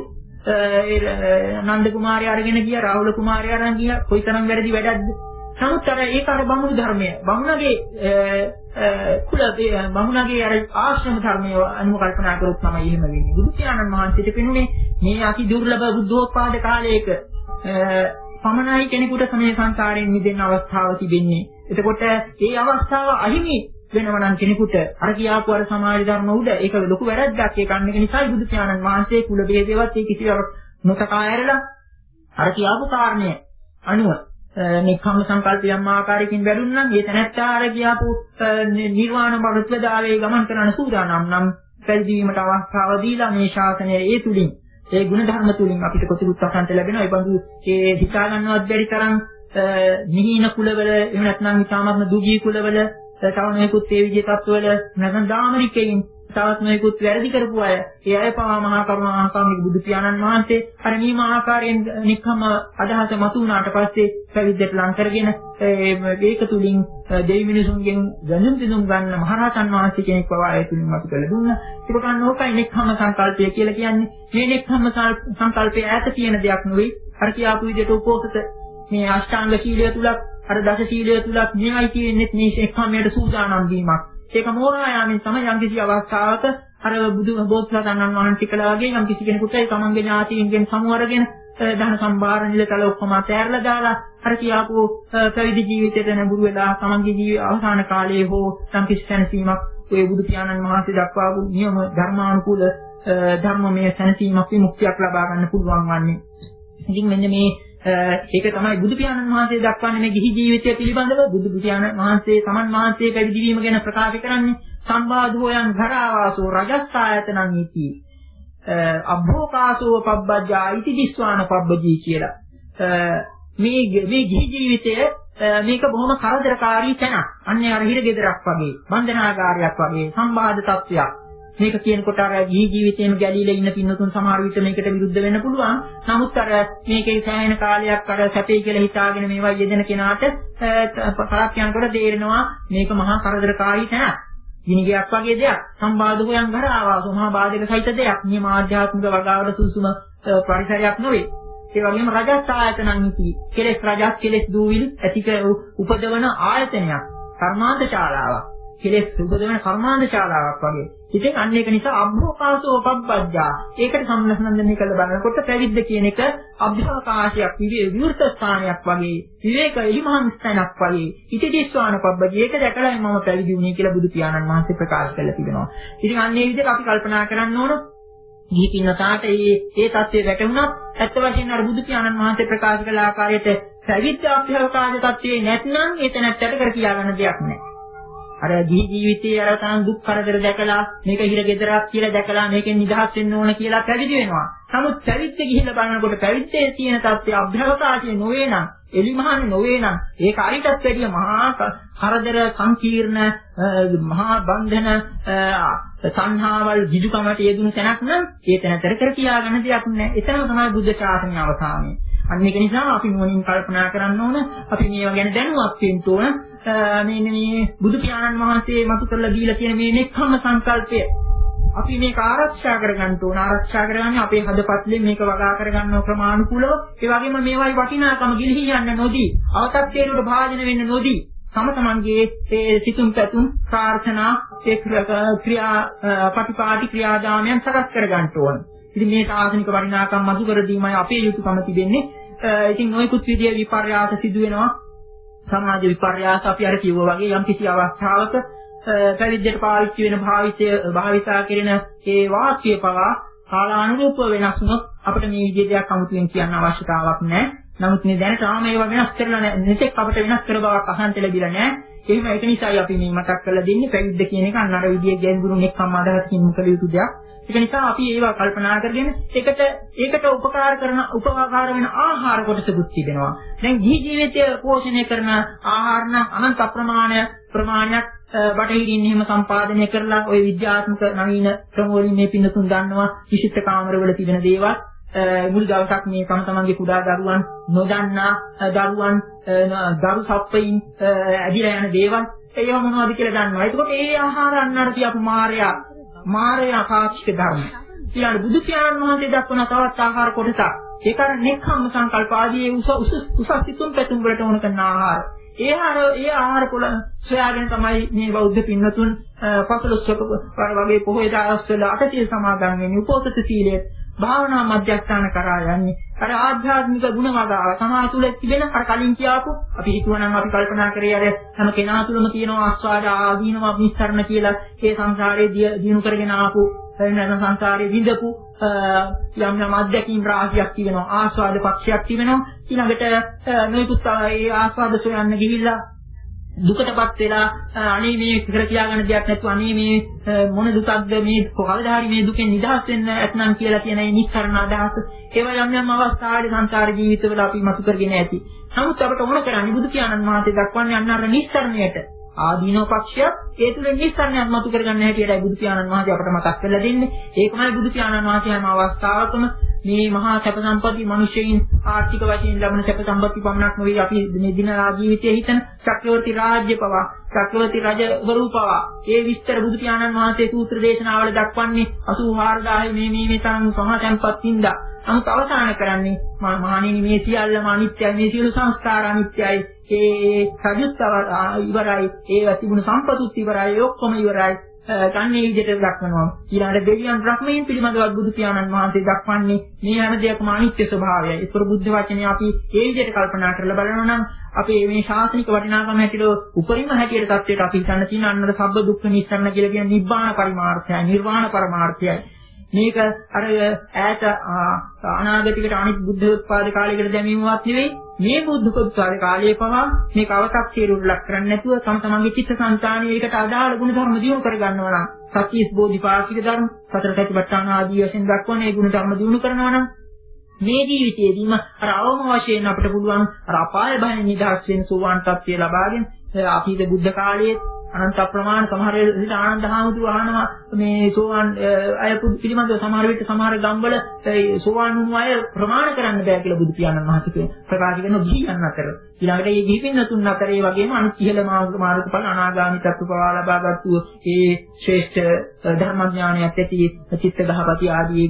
ඒ නන්ද කුමාරයා අරගෙන ගියා, රාහුල කුමාරයා අරන් ගියා. කොයිතරම් වැරදි වැඩක්ද? නමුත් අර ඒක අර බමුණු ධර්මය, බමුණගේ කුල බමුණගේ අර ආශ්‍රම ධර්මය අනුව කල්පනා කරොත් තමයි එහෙම වෙන්නේ. බුදු පියාණන් වහන්සේට පෙනුනේ මේ අති දුර්ලභ බුද්ධෝත්පාද කාලයක පමණයි කෙනෙකුට මේ සංසාරයෙන් මිදෙන්න අවස්ථාව තිබෙන්නේ. එතකොට මේ අවස්ථාව අහිමි වෙනවා නම් කෙනෙකුට අර කියාපු අර සමාජ ධර්ම උඩ ඒක ලොකු වැරද්දක්. ඒක අන්න එක නිසා බුදු පියාණන් වහන්සේ කුල ભેදේවත් ඒ කිසිවක් නොතකා ඇරලා අර කියාපු කාරණය අනුව නික්කම් සංකල්පයම් ආකාරයකින් වැඩුණා නම් ඒ තැනැත්තා අර කියාපු නිර්වාණ මාර්ගය ගමන් කරන සූදානම් නම් පැවිදි වීමට අවස්ථාව දීලා මේ ශාසනය ඒ තුලින් ඒ ගුණ ධර්ම තුලින් අපිට කොතිරුත් අසන්ත ලැබෙනවා. ඒ බඳු ඒ හිතා ගන්නවත් බැරි තරම් නිහින කුලවල එහෙම නැත්නම් ඉතාමත්ම දුගී කුලවල තව මේකුත් ඒ විදිහේ තත්ත්වවල නැත්නම් දාමරිකයින් තවත් මේකුත් වැරදි කරපු අය ඒ අය පවා මහා කරුණා ආකාමික බුදු පියාණන් වහන්සේ අර නියම ආකාරයෙන් නික්කම අදහස මතු වුණාට පස්සේ පැවිද්දට ලං කරගෙන ඒක තුලින් දෙවි මිනිසුන්ගෙන් ගඳුම් පිදුම් ගන්න මහරහතන් වහන්සේ කෙනෙක් පවා ඒ තුලින් මතු කළ දුන්නා. ඒක ගන්න ඕකයි නික්කම සංකල්පය කියලා කියන්නේ. මේ නික්කම සංකල්පය ඈත තියෙන දෙයක් නෙවෙයි. අර කියාපු විදිහට උපෝසත මේ අෂ්ටාංග ශීලය තුලක් අර දස ශීලය තුලක් මෙයයි කියන්නේ මේ එක්කමයට සූදානම් වීමක්. ඒක මෝරා යාමෙන් තමයි යම් කිසි අවස්ථාවක අර බුදු බෝසතාණන් වහන්සේ කළා වගේ යම් කිසි කෙනෙකුට ඒ තමන්ගේ ඥාතීන්ගෙන් සමුවරගෙන ධන සම්භාර නිලතල ඔක්කොම අතෑරලා දාලා අර කියාපු පැවිදි ජීවිතයට නැඹුරු වෙලා තමන්ගේ ජීවි අවසාන කාලයේ හෝ යම් කිසි සැනසීමක් ඔය බුදු පියාණන් වහන්සේ දක්වාපු නියම ධර්මානුකූල ධර්මමය සැනසීමක් විමුක්තියක් ලබා ගන්න පුළුවන් වන්නේ. ඉතින් මෙන්න මේ ඒක තමයි බුදු පියාණන් වහන්සේ දක්වන්නේ මේ ගිහි ජීවිතය පිළිබඳව. බුදු පියාණන් වහන්සේ සමන් වහන්සේ පැවිදි වීම ගැන ප්‍රකාශ කරන්නේ සම්බාධෝයන් ධරාවාසෝ රජස්සායතනං ඉති අභෝකාසෝ පබ්බජ්ජා ඉති දිස්වාන පබ්බජී කියලා. මේ මේ ගිහි ජීවිතය මේක බොහොම කරදරකාරී තැනක්. අන්නේ අර හිර ගෙදරක් වගේ, බන්ධනාගාරයක් වගේ සම්බාධ තත්ත්වයක්. මේක කියනකොට අර ගිහි ජීවිතේම ගැලීලා ඉන්න පින්නතුන් සමහර විට මේකට විරුද්ධ වෙන්න පුළුවන්. නමුත් අර මේකේ සෑහෙන කාලයක් අර සැපේ කියලා හිතාගෙන මේවා යෙදෙන කෙනාට පරක් යනකොට තේරෙනවා මේක මහා කරදරකාරී තැනක්. ගිනිගයක් වගේ දෙයක්. සම්බාධකයන් ගර ආවාස මහා බාධක සහිත දෙයක්. මේ ආධ්‍යාත්මික වගාවට සුසුම පරිසරයක් නෙවෙයි. ඒ වගේම රජස් ආයතනන් ඉති. කෙලෙස් රජස් කෙලෙස් දූවිලි ඇතික උපදවන ආයතනයක්. කර්මාන්ත ශාලාවක්. කෙලෙස් උපදවන කර්මාන්ත ශාලාවක් වගේ. ඉතින් අන්න ඒක නිසා අභෝකාසෝ පබ්බජ්ජා. ඒකට සම්ලස්සනන්නේ කළ බලනකොට පැවිද්ද කියන එක අභ්‍යවකාශයක්, විවෘත ස්ථානයක් වගේ, විවේක එලිමහන් ස්ථානයක් වගේ. ඉතිදිස්වාන පබ්බජ්ජා. ඒක දැකලා මම පැවිදි වුණේ කියලා බුදු පියාණන් වහන්සේ ප්‍රකාශ කරලා තිබෙනවා. ඉතින් අන්න ඒ විදිහට අපි කල්පනා කරන්න ඕන. ගිහි පින්නතාට ඒ ඒ தත්ත්වය වැටුණත් ඇත්ත වශයෙන්ම අර බුදු පියාණන් වහන්සේ ප්‍රකාශ කළ ආකාරයට පැවිද්ද අභ්‍යවකාශ தත්ත්වයේ නැත්නම් ඒ තැනට කර කියා ගන්න දෙයක් නැහැ. අර ගිහි ජීවිතයේ අර තරම් දුක් කරදර දැකලා මේක හිර ගෙදරක් කියලා දැකලා මේකෙන් නිදහස් වෙන්න ඕන කියලා පැවිදි වෙනවා. නමුත් පැවිද්ද ගිහිල්ලා බලනකොට පැවිද්දේ තියෙන தත්ත්වය අභ්‍යවකාශයේ නොවේ නම්, එලිමහන් නොවේ නම්, ඒක අරිටත් වැඩිය මහා කරදර සංකීර්ණ මහා බන්ධන සංහාවල් විදුකමට යෙදුණු තැනක් නම් ඒ තැනතර කර කියාගන්න දෙයක් නැහැ. එතන තමයි බුද්ධ ශාසනය අවසානයේ. අන්න ඒක නිසා අපි මොනින් කල්පනා කරන්න ඕන අපි මේවා ගැන දැනුවත් වෙන්න ඕන. මේ මේ බුදු පියාණන් වහන්සේ මතු කරලා දීලා තියෙන මේ නෙක්ඛම්ම සංකල්පය අපි මේක ආරක්ෂා කරගන්න ඕන. ආරක්ෂා කරගන්නේ අපේ හදපත්ලෙන් මේක වගා කරගන්න ක්‍රමානුකූලව. ඒ වගේම මේවායි වටිනාකම ගිලිහි යන්න නොදී, අවතක්සේරුවට භාජන වෙන්න නොදී, තම තමන්ගේ ඒ සිතුම් පැතුම් ප්‍රාර්ථනා ඒ ක්‍රියා ප්‍රතිපාටි ක්‍රියාදාමයන් සකස් කරගන්න ඕන. ඉතින් මේක ආධුනික වටිනාකම් මතු කර දීමයි අපේ යුතුයකම තිබෙන්නේ. ඉතින් නොයෙකුත් විදිහේ විපර්යාස සිදු වෙනවා. සමාජ විපර්යාස අපි අර කිව්වා වගේ යම් කිසි අවස්ථාවක පැවිද්දට පාවිච්චි වෙන භාවිතය භාවිතා කරන ඒ වාක්‍ය පවා කාලානුරූපව වෙනස් වුණොත් අපිට මේ විදිහේ දෙයක් අමුතුවෙන් කියන්න අවශ්‍යතාවක් නැහැ. නමුත් මේ දැනට ආම ඒවා වෙනස් කරලා නැහැ. මෙතෙක් අපිට වෙනස් කර බවක් අහන්න ලැබිලා නැහැ. එහෙම ඒක නිසායි අපි මේ මතක් කරලා දෙන්නේ පැවිද්ද කියන එක අන්න අර විදිහේ ගැඹුරු නෙක්ඛම් අදහසකින් මුකල යුතු දෙයක්. ඒක නිසා අපි ඒවා කල්පනා කරගෙන ඒකට ඒකට උපකාර කරන උපකාර වෙන ආහාර කොටසකුත් තිබෙනවා. දැන් ජී ජීවිතය පෝෂණය කරන ආහාර නම් අනන්ත ප්‍රමාණය ප්‍රමාණයක් බටහිරින් එහෙම සම්පාදනය කරලා ওই විද්‍යාත්මක නවීන ක්‍රම වලින් මේ පින්නතුන් දන්නවා විශිෂ්ට කාමරවල තිබෙන දේවල්. මුළු දවසක් මේ තම තමන්ගේ කුඩා දරුවන් නොදන්නා දරුවන් දරු සප්පයින් ඇදිලා යන දේවල් ඒව මොනවද කියලා දන්නවා. ඒකකොට ඒ ආහාර අන්නර තියපු මායя මායя කාක්ෂික ධර්ම. ඊළඟ බුදු පියාණන් වහන්සේ දක්වන තවත් ආහාර කොටසක්. ඒක අර නෙක්ඛම්ම සංකල්ප ආදී උස උස උසස් සිතුම් පැතුම් වලට ඕන කරන ආහාර. ඒ ආහාර ඒ ආහාර පොළ සොයාගෙන තමයි මේ බෞද්ධ පින්වතුන් පසළොස්වක වගේ පොහොය දවස්වල අටසිල් සමාදන් වෙන්නේ උපෝසත සීලය භාවනා මධ්‍යස්ථාන කරා යන්නේ. අර ආධ්‍යාත්මික ගුණ වගාව සමාජ තුළ තිබෙන අර කලින් කියාපු අපි හිතුවනම් අපි කල්පනා කරේ අර හැම කෙනා තුළම තියෙන ආස්වාද ආදීනව මිස්තරණ කියලා ඒ සංසාරයේ දිනු කරගෙන ආපු එන්න සංසාරයේ විඳපු යම් යම් අධ්‍යක්ීම් රාශියක් තිබෙනවා. ආස්වාද පක්ෂයක් තිබෙනවා. ඊළඟට නොයෙකුත් ඒ ආස්වාද සොයන්න ගිහිල්ලා දුකටපත් වෙලා අනේ මේ කර කියාගන්න දෙයක් නැතුව අනේ මේ මොන දුකක්ද මේ කොහොමද හරි මේ දුකෙන් නිදහස් වෙන්න ඇතනම් කියලා කියන මේ නිස්සරණ අදහස ඒවා යම් යම් අවස්ථාවලදී සංසාර ජීවිතවල අපි මතු කරගෙන ඇති. නමුත් අපට ඕන කරන්නේ බුදු පියාණන් වහන්සේ දක්වන්නේ අන්න අර නිස්සරණයට ආදීනෝ පක්ෂයක් ඒ තුළ නිස්සරණයක් මතු කරගන්න හැටියටයි බුදු පියාණන් වහන්සේ අපට මතක් කරලා දෙන්නේ. ඒකමයි බුදු පියාණන් වහන්සේ හැම අවස්ථාවකම මේ මහා සැප සම්පatti මිනිසෙයින් ආර්ථික වශයෙන් ලැබෙන සැප සම්පatti පමණක් නෙවෙයි අපි මේ දින ජීවිතයේ හිතන චක්‍රවර්ති රාජ්‍ය පවා චක්‍රවර්ති රජවරු පවා ඒ විස්තර බුදු පියාණන් වහන්සේ සූත්‍ර දේශනාවල දක්වන්නේ අසූ හාරදාහේ මේ මේ මේ තරම් සහ සම්පත් හින්දා. නමුත් අවසාන කරන්නේ මහණෙනි මේ සියල්ලම අනිත්‍යයි මේ සියලු සංස්කාර අනිත්‍යයි. ඒ සජුත් ඉවරයි ඒ තිබුණු සම්පතුත් ඉවරයි ඔක්කොම ඉවරයි. කන්නේ විදිහට දක්වනවා. ඊළඟට දෙවියන් බ්‍රහ්මයන් පිළිබඳව බුදු පියාණන් වහන්සේ දක්වන්නේ මේ හැම දෙයක්ම අනිත්‍ය ස්වභාවයයි. ඒතර බුද්ධ වචනේ අපි ඒ විදිහට කල්පනා කරලා බලනවා නම් අපේ මේ ශාසනික වටිනාකම හැටියට උපරිම හැටියට தත්වයට අපි හිතන්න තියෙන අන්නර සබ්බ දුක්ඛ නිස්සරණ කියලා කියන නිබ්බාන පරිමාර්ථයයි, නිර්වාණ පරමාර්ථයයි. මේක අර ඈත අනාගතයකට අනිත් බුද්ධ උත්පාද කාලයකට දැමීමවත් නෙවෙයි. මේ බුද්ධ උත්පාද කාලයේ පවා මේක අව탁සීරුවට ලක් කරන්නේ නැතුව තම තමන්ගේ චිත්ත සංතානිය ඒකට අදාළ ගුණ ධර්ම දියුණු කර ගන්නවා නම් සත්‍යස් බෝධිපාක්ෂික ධර්ම සතර සතිපට්ඨාන ආදී වශයෙන් දක්වන මේ ගුණ ධර්ම දියුණු කරනවා නම් මේ ජීවිතයේදීම අර අවම වශයෙන් අපිට පුළුවන් අර අපාය භයෙන් නිදහස් වෙන සෝවාන් තත්ත්වය ලබාගෙන අපිට බුද්ධ කාලයේ අනන්ත ප්‍රමාණ සමහර විට ආනන්ද හාමුදුරුවෝ අහනවා මේ සෝවාන් අය පිළිබඳව සමහර විට සමහර ගම්වල සෝවාන් වුණු අය ප්‍රමාණ කරන්න බෑ කියලා බුදු පියාණන් වහන්සේ ප්‍රකාශ කරන ගිහියන් අතර ඊළඟට මේ ගිහිපින්නතුන් අතර ඒ වගේම අනිත් ඉහළ මාර්ගඵල අනාගාමී තත්ත්ව පවා ලබාගත්තු ඒ ශ්‍රේෂ්ඨ ධර්මඥානයත් ඇති චිත්ත ගහපති ආදී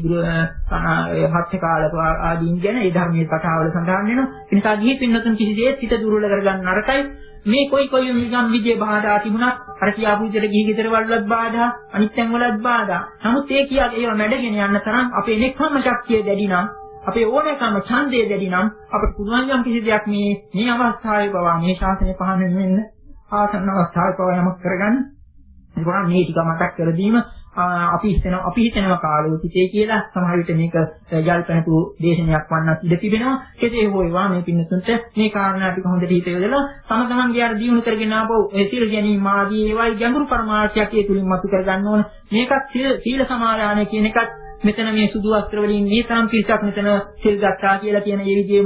හත්ක කාල ආදීන් ගැන ඒ ධර්මයේ කතාවල සඳහන් වෙනවා. ඒ නිසා ගිහිපින්නතුන් කිසිදේත් හිත දුර්වල කරගන්න නරකයි. මේ කොයි කොයි නිකම් විජේ බාධා තිබුණත් අර කියාපු විදිහට ගිහි ගෙදර වලවත් බාධා අනිත් තැන් වලත් බාධා. නමුත් ඒ කියා ඒවා මැඩගෙන යන්න තරම් අපේ නෙක්ඛම්ම ශක්තිය දැඩි නම් අපේ ඕනෑකම ඡන්දය දැඩි නම් අපිට පුළුවන් යම් කිසි දෙයක් මේ මේ අවස්ථාවේ පවා මේ ශාසනය පහන් වෙන්න ආසන්න අවස්ථාවේ පවා යමක් කරගන්න. ඒක වුණා මේ ටික මතක් කර දීම අපි හිතනවා අපි හිතනවා කාලෝචිතේ කියලා සමහර විට මේක ජල්පනපු දේශනයක් වන්නත් ඉඩ තිබෙනවා. කෙසේ හෝ ඒවා මේ පින්නතුන්ට මේ කාරණා ටික හොඳට හිත යොදලා තම තමන්ගේ අර දියුණු කරගෙන ආපහු ඒ සීල ගැනීම ආදී ඒවායි ගැඹුරු පරමාර්ථයක් ඒ තුලින් මතු කර ගන්න ඕන. මේකත් සීල සමාදානය කියන එකත් මෙතන මේ සුදු වස්ත්‍ර වලින් මේ තරම් පිරිසක් මෙතන සිල් ගත්තා කියලා කියන මේ විදිහේම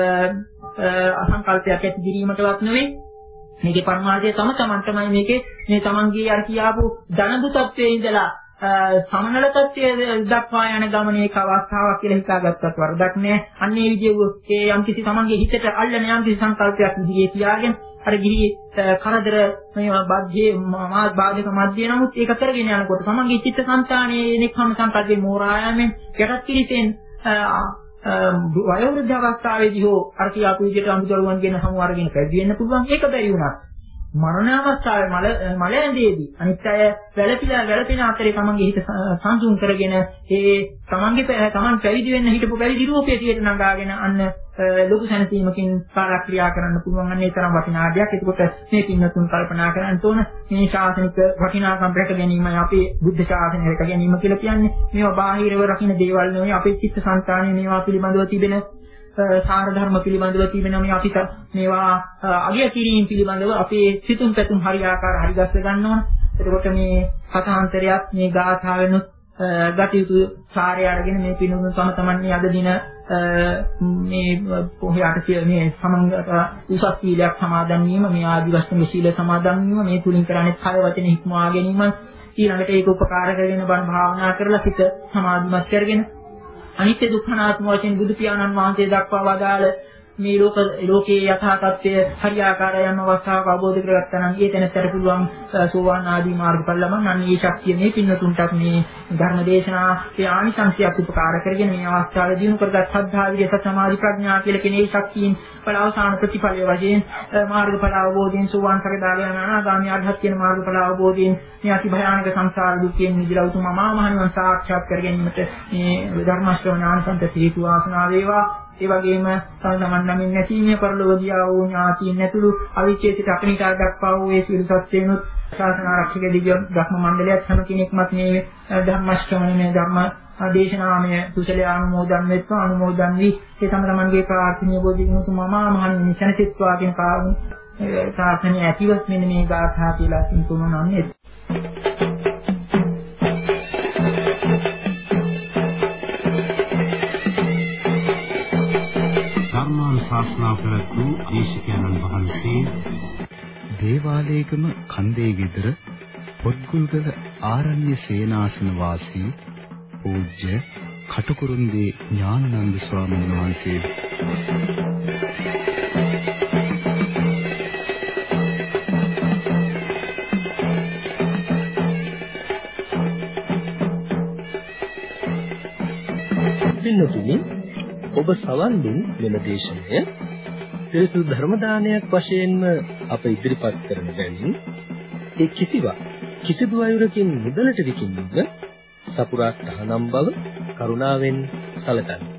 අසංකල්පයක් ඇති කිරීමටවත් නෙවෙයි. මේකේ පරමාර්ථය තම තමන් තමයි මේකේ මේ තමන්ගේ අර කියාපු ධනදු තත්වයේ ඉඳලා සමනල තත්ත්වයේ දක්වා යන ගමනේ එක අවස්ථාවක් කියලා හිතාගත්තත් වරදක් නෑ. අන්න ඒ විදිහේ යම්කිසි තමන්ගේ හිතට අල්ලන යම්කිසි සංකල්පයක් ඉදිරියේ තියාගෙන අර ගිහි කරදර මේ බාධ්‍ය මාත් බාධක මැදේ නමුත් ඒක කරගෙන යනකොට තමන්ගේ චිත්ත සංතානයේ නෙක්ඛම් සංකල්පේ මෝරායමෙන් යටත් කිරිතෙන් වයෝවෘද්ධ අවස්ථාවේදී හෝ අර කියාපු විදිහට අමුදරුවන් කියන හමු අරගෙන පැවිදි වෙන්න පුළුවන්. ඒක බැරි වුණා. මරණ අවස්ථාවේ මල මල ඇඳේදී අනිත් අය වැළපිලා වැළපෙන අතරේ තමන්ගේ හිත සංසුන් කරගෙන ඒ තමන්ගේ තමන් පැවිදි වෙන්න හිටපු පැවිදි රූපයට නගාගෙන අන්න ලොකු සැනසීමකින් කාර්යක්‍රියා කරන්න පුළුවන්. අන්න ඒ තරම් වටිනා දෙයක්. ඒකකොට මේ පින්නතුන් කල්පනා කරන්න ඕන මේ ශාසනික වටිනාකම් රැක ගැනීමයි අපේ බුද්ධ ශාසනය රැක ගැනීම කියලා කියන්නේ. මේවා බාහිරව රකින්න දේවල් නෙවෙයි. අපේ චිත්ත සංතානයේ මේවා පිළිබඳව තිබෙන සාර ධර්ම පිළිබඳව තිබෙන මේ අපිට මේවා අගය කිරීම පිළිබඳව අපේ සිතුම් පැතුම් හරියාකාර හරිගස්ස ගන්න ඕන. එතකොට මේ කථාන්තරයත් මේ ගාථාවෙනුත් ගතියුතු සාරය අරගෙන මේ පිනුතුන් තම තමන්ගේ අද දින මේ පොහොයට මේ සමංගත උසස් සීලයක් සමාදන් වීම මේ ආදි වශයෙන් සීල සමාදන් වීම මේ තුලින් කරන්නේ කය වචන හික්මවා ගැනීම ඊළඟට ඒක උපකාර කරගෙන බණ භාවනා කරලා සිත සමාධිමත් කරගෙන අනිත්‍ය දුක්ඛ අනාත්ම වශයෙන් බුදු පියාණන් වහන්සේ දක්වා වදාළ මේ ලෝක ලෝකයේ යථා තත්ත්වය හරියාකාරව යම් අවස්ථාවක අවබෝධ කරගත්තා නම් ඒ තැනට පුළුවන් සෝවාන් ආදී මාර්ගඵල ලබන්න. අන්න ඒ ශක්තිය මේ පින්නතුන්ටත් මේ ධර්ම දේශනා ඒ ආනිසංසයක් උපකාර කරගෙන මේ අවස්ථාවේ දිනු කරගත් ශ්‍රද්ධා විරිය සමාධි ප්‍රඥා කියලා කෙනේ ශක්තියින් බල අවසාන ප්‍රතිඵලය වශයෙන් මාර්ගඵල අවබෝධයෙන් සෝවාන් සකදාගාමී අනාගාමී අරහත් කියන මාර්ගඵල අවබෝධයෙන් මේ අති භයානක සංසාර දුකෙන් මිදලා උතුම් මහා මහණිවන් සාක්ෂාත් කර ගැනීමට මේ ධර්ම ශ්‍රවණ ආනිසංස හේතු වාසනා වේවා. ඒ වගේම තමන් නමින් නැතිමේ පරලෝකියා වූ ඥාතීන් නැතුළු අවිචේතිත අපනිතා දක්වා වූ ඒ සියලු සත්‍යයන්ොත් ශාසන ආරක්ෂක දිව්‍ය ධර්ම මණ්ඩලයත් හැම කෙනෙක්මත් මේ ධර්ම ශ්‍රවණයේ ධර්ම දේශනාමය කුසලයේ අනුමෝදන් වෙත්වා අනුමෝදන් වී ඒ තම තමන්ගේ ප්‍රාර්ථනීය බෝධිගුණ තුමා මහණෙනි සැනසෙත්වා කියන කාරණේ ශාසනයේ ඇතිවත් මෙන්න මේ ගාථා කියලා තුන්තුනන්නේ. ශාස්ත්‍රා ප්‍රතු දේශකයන්න් වහන්සේ දේවාලයේගම කන්දේ ගෙදර පොත්ගුල්ගල ආරණ්‍ය සේනාසන වාසී පූජ්‍ය කටුකුරුන්දී ඥානানন্দ ස්වාමීන් වහන්සේ පින්නතුනි ඔබ සවන් දුන් මෙම දේශනය පිරිසුදු ධර්ම දානයක් වශයෙන්ම අප ඉදිරිපත් කරන බැවින් ඒ කිසිවක් කිසිදු අයුරකින් මුදලට විකිණීම සපුරා තහනම් බව කරුණාවෙන් සැලකන්න.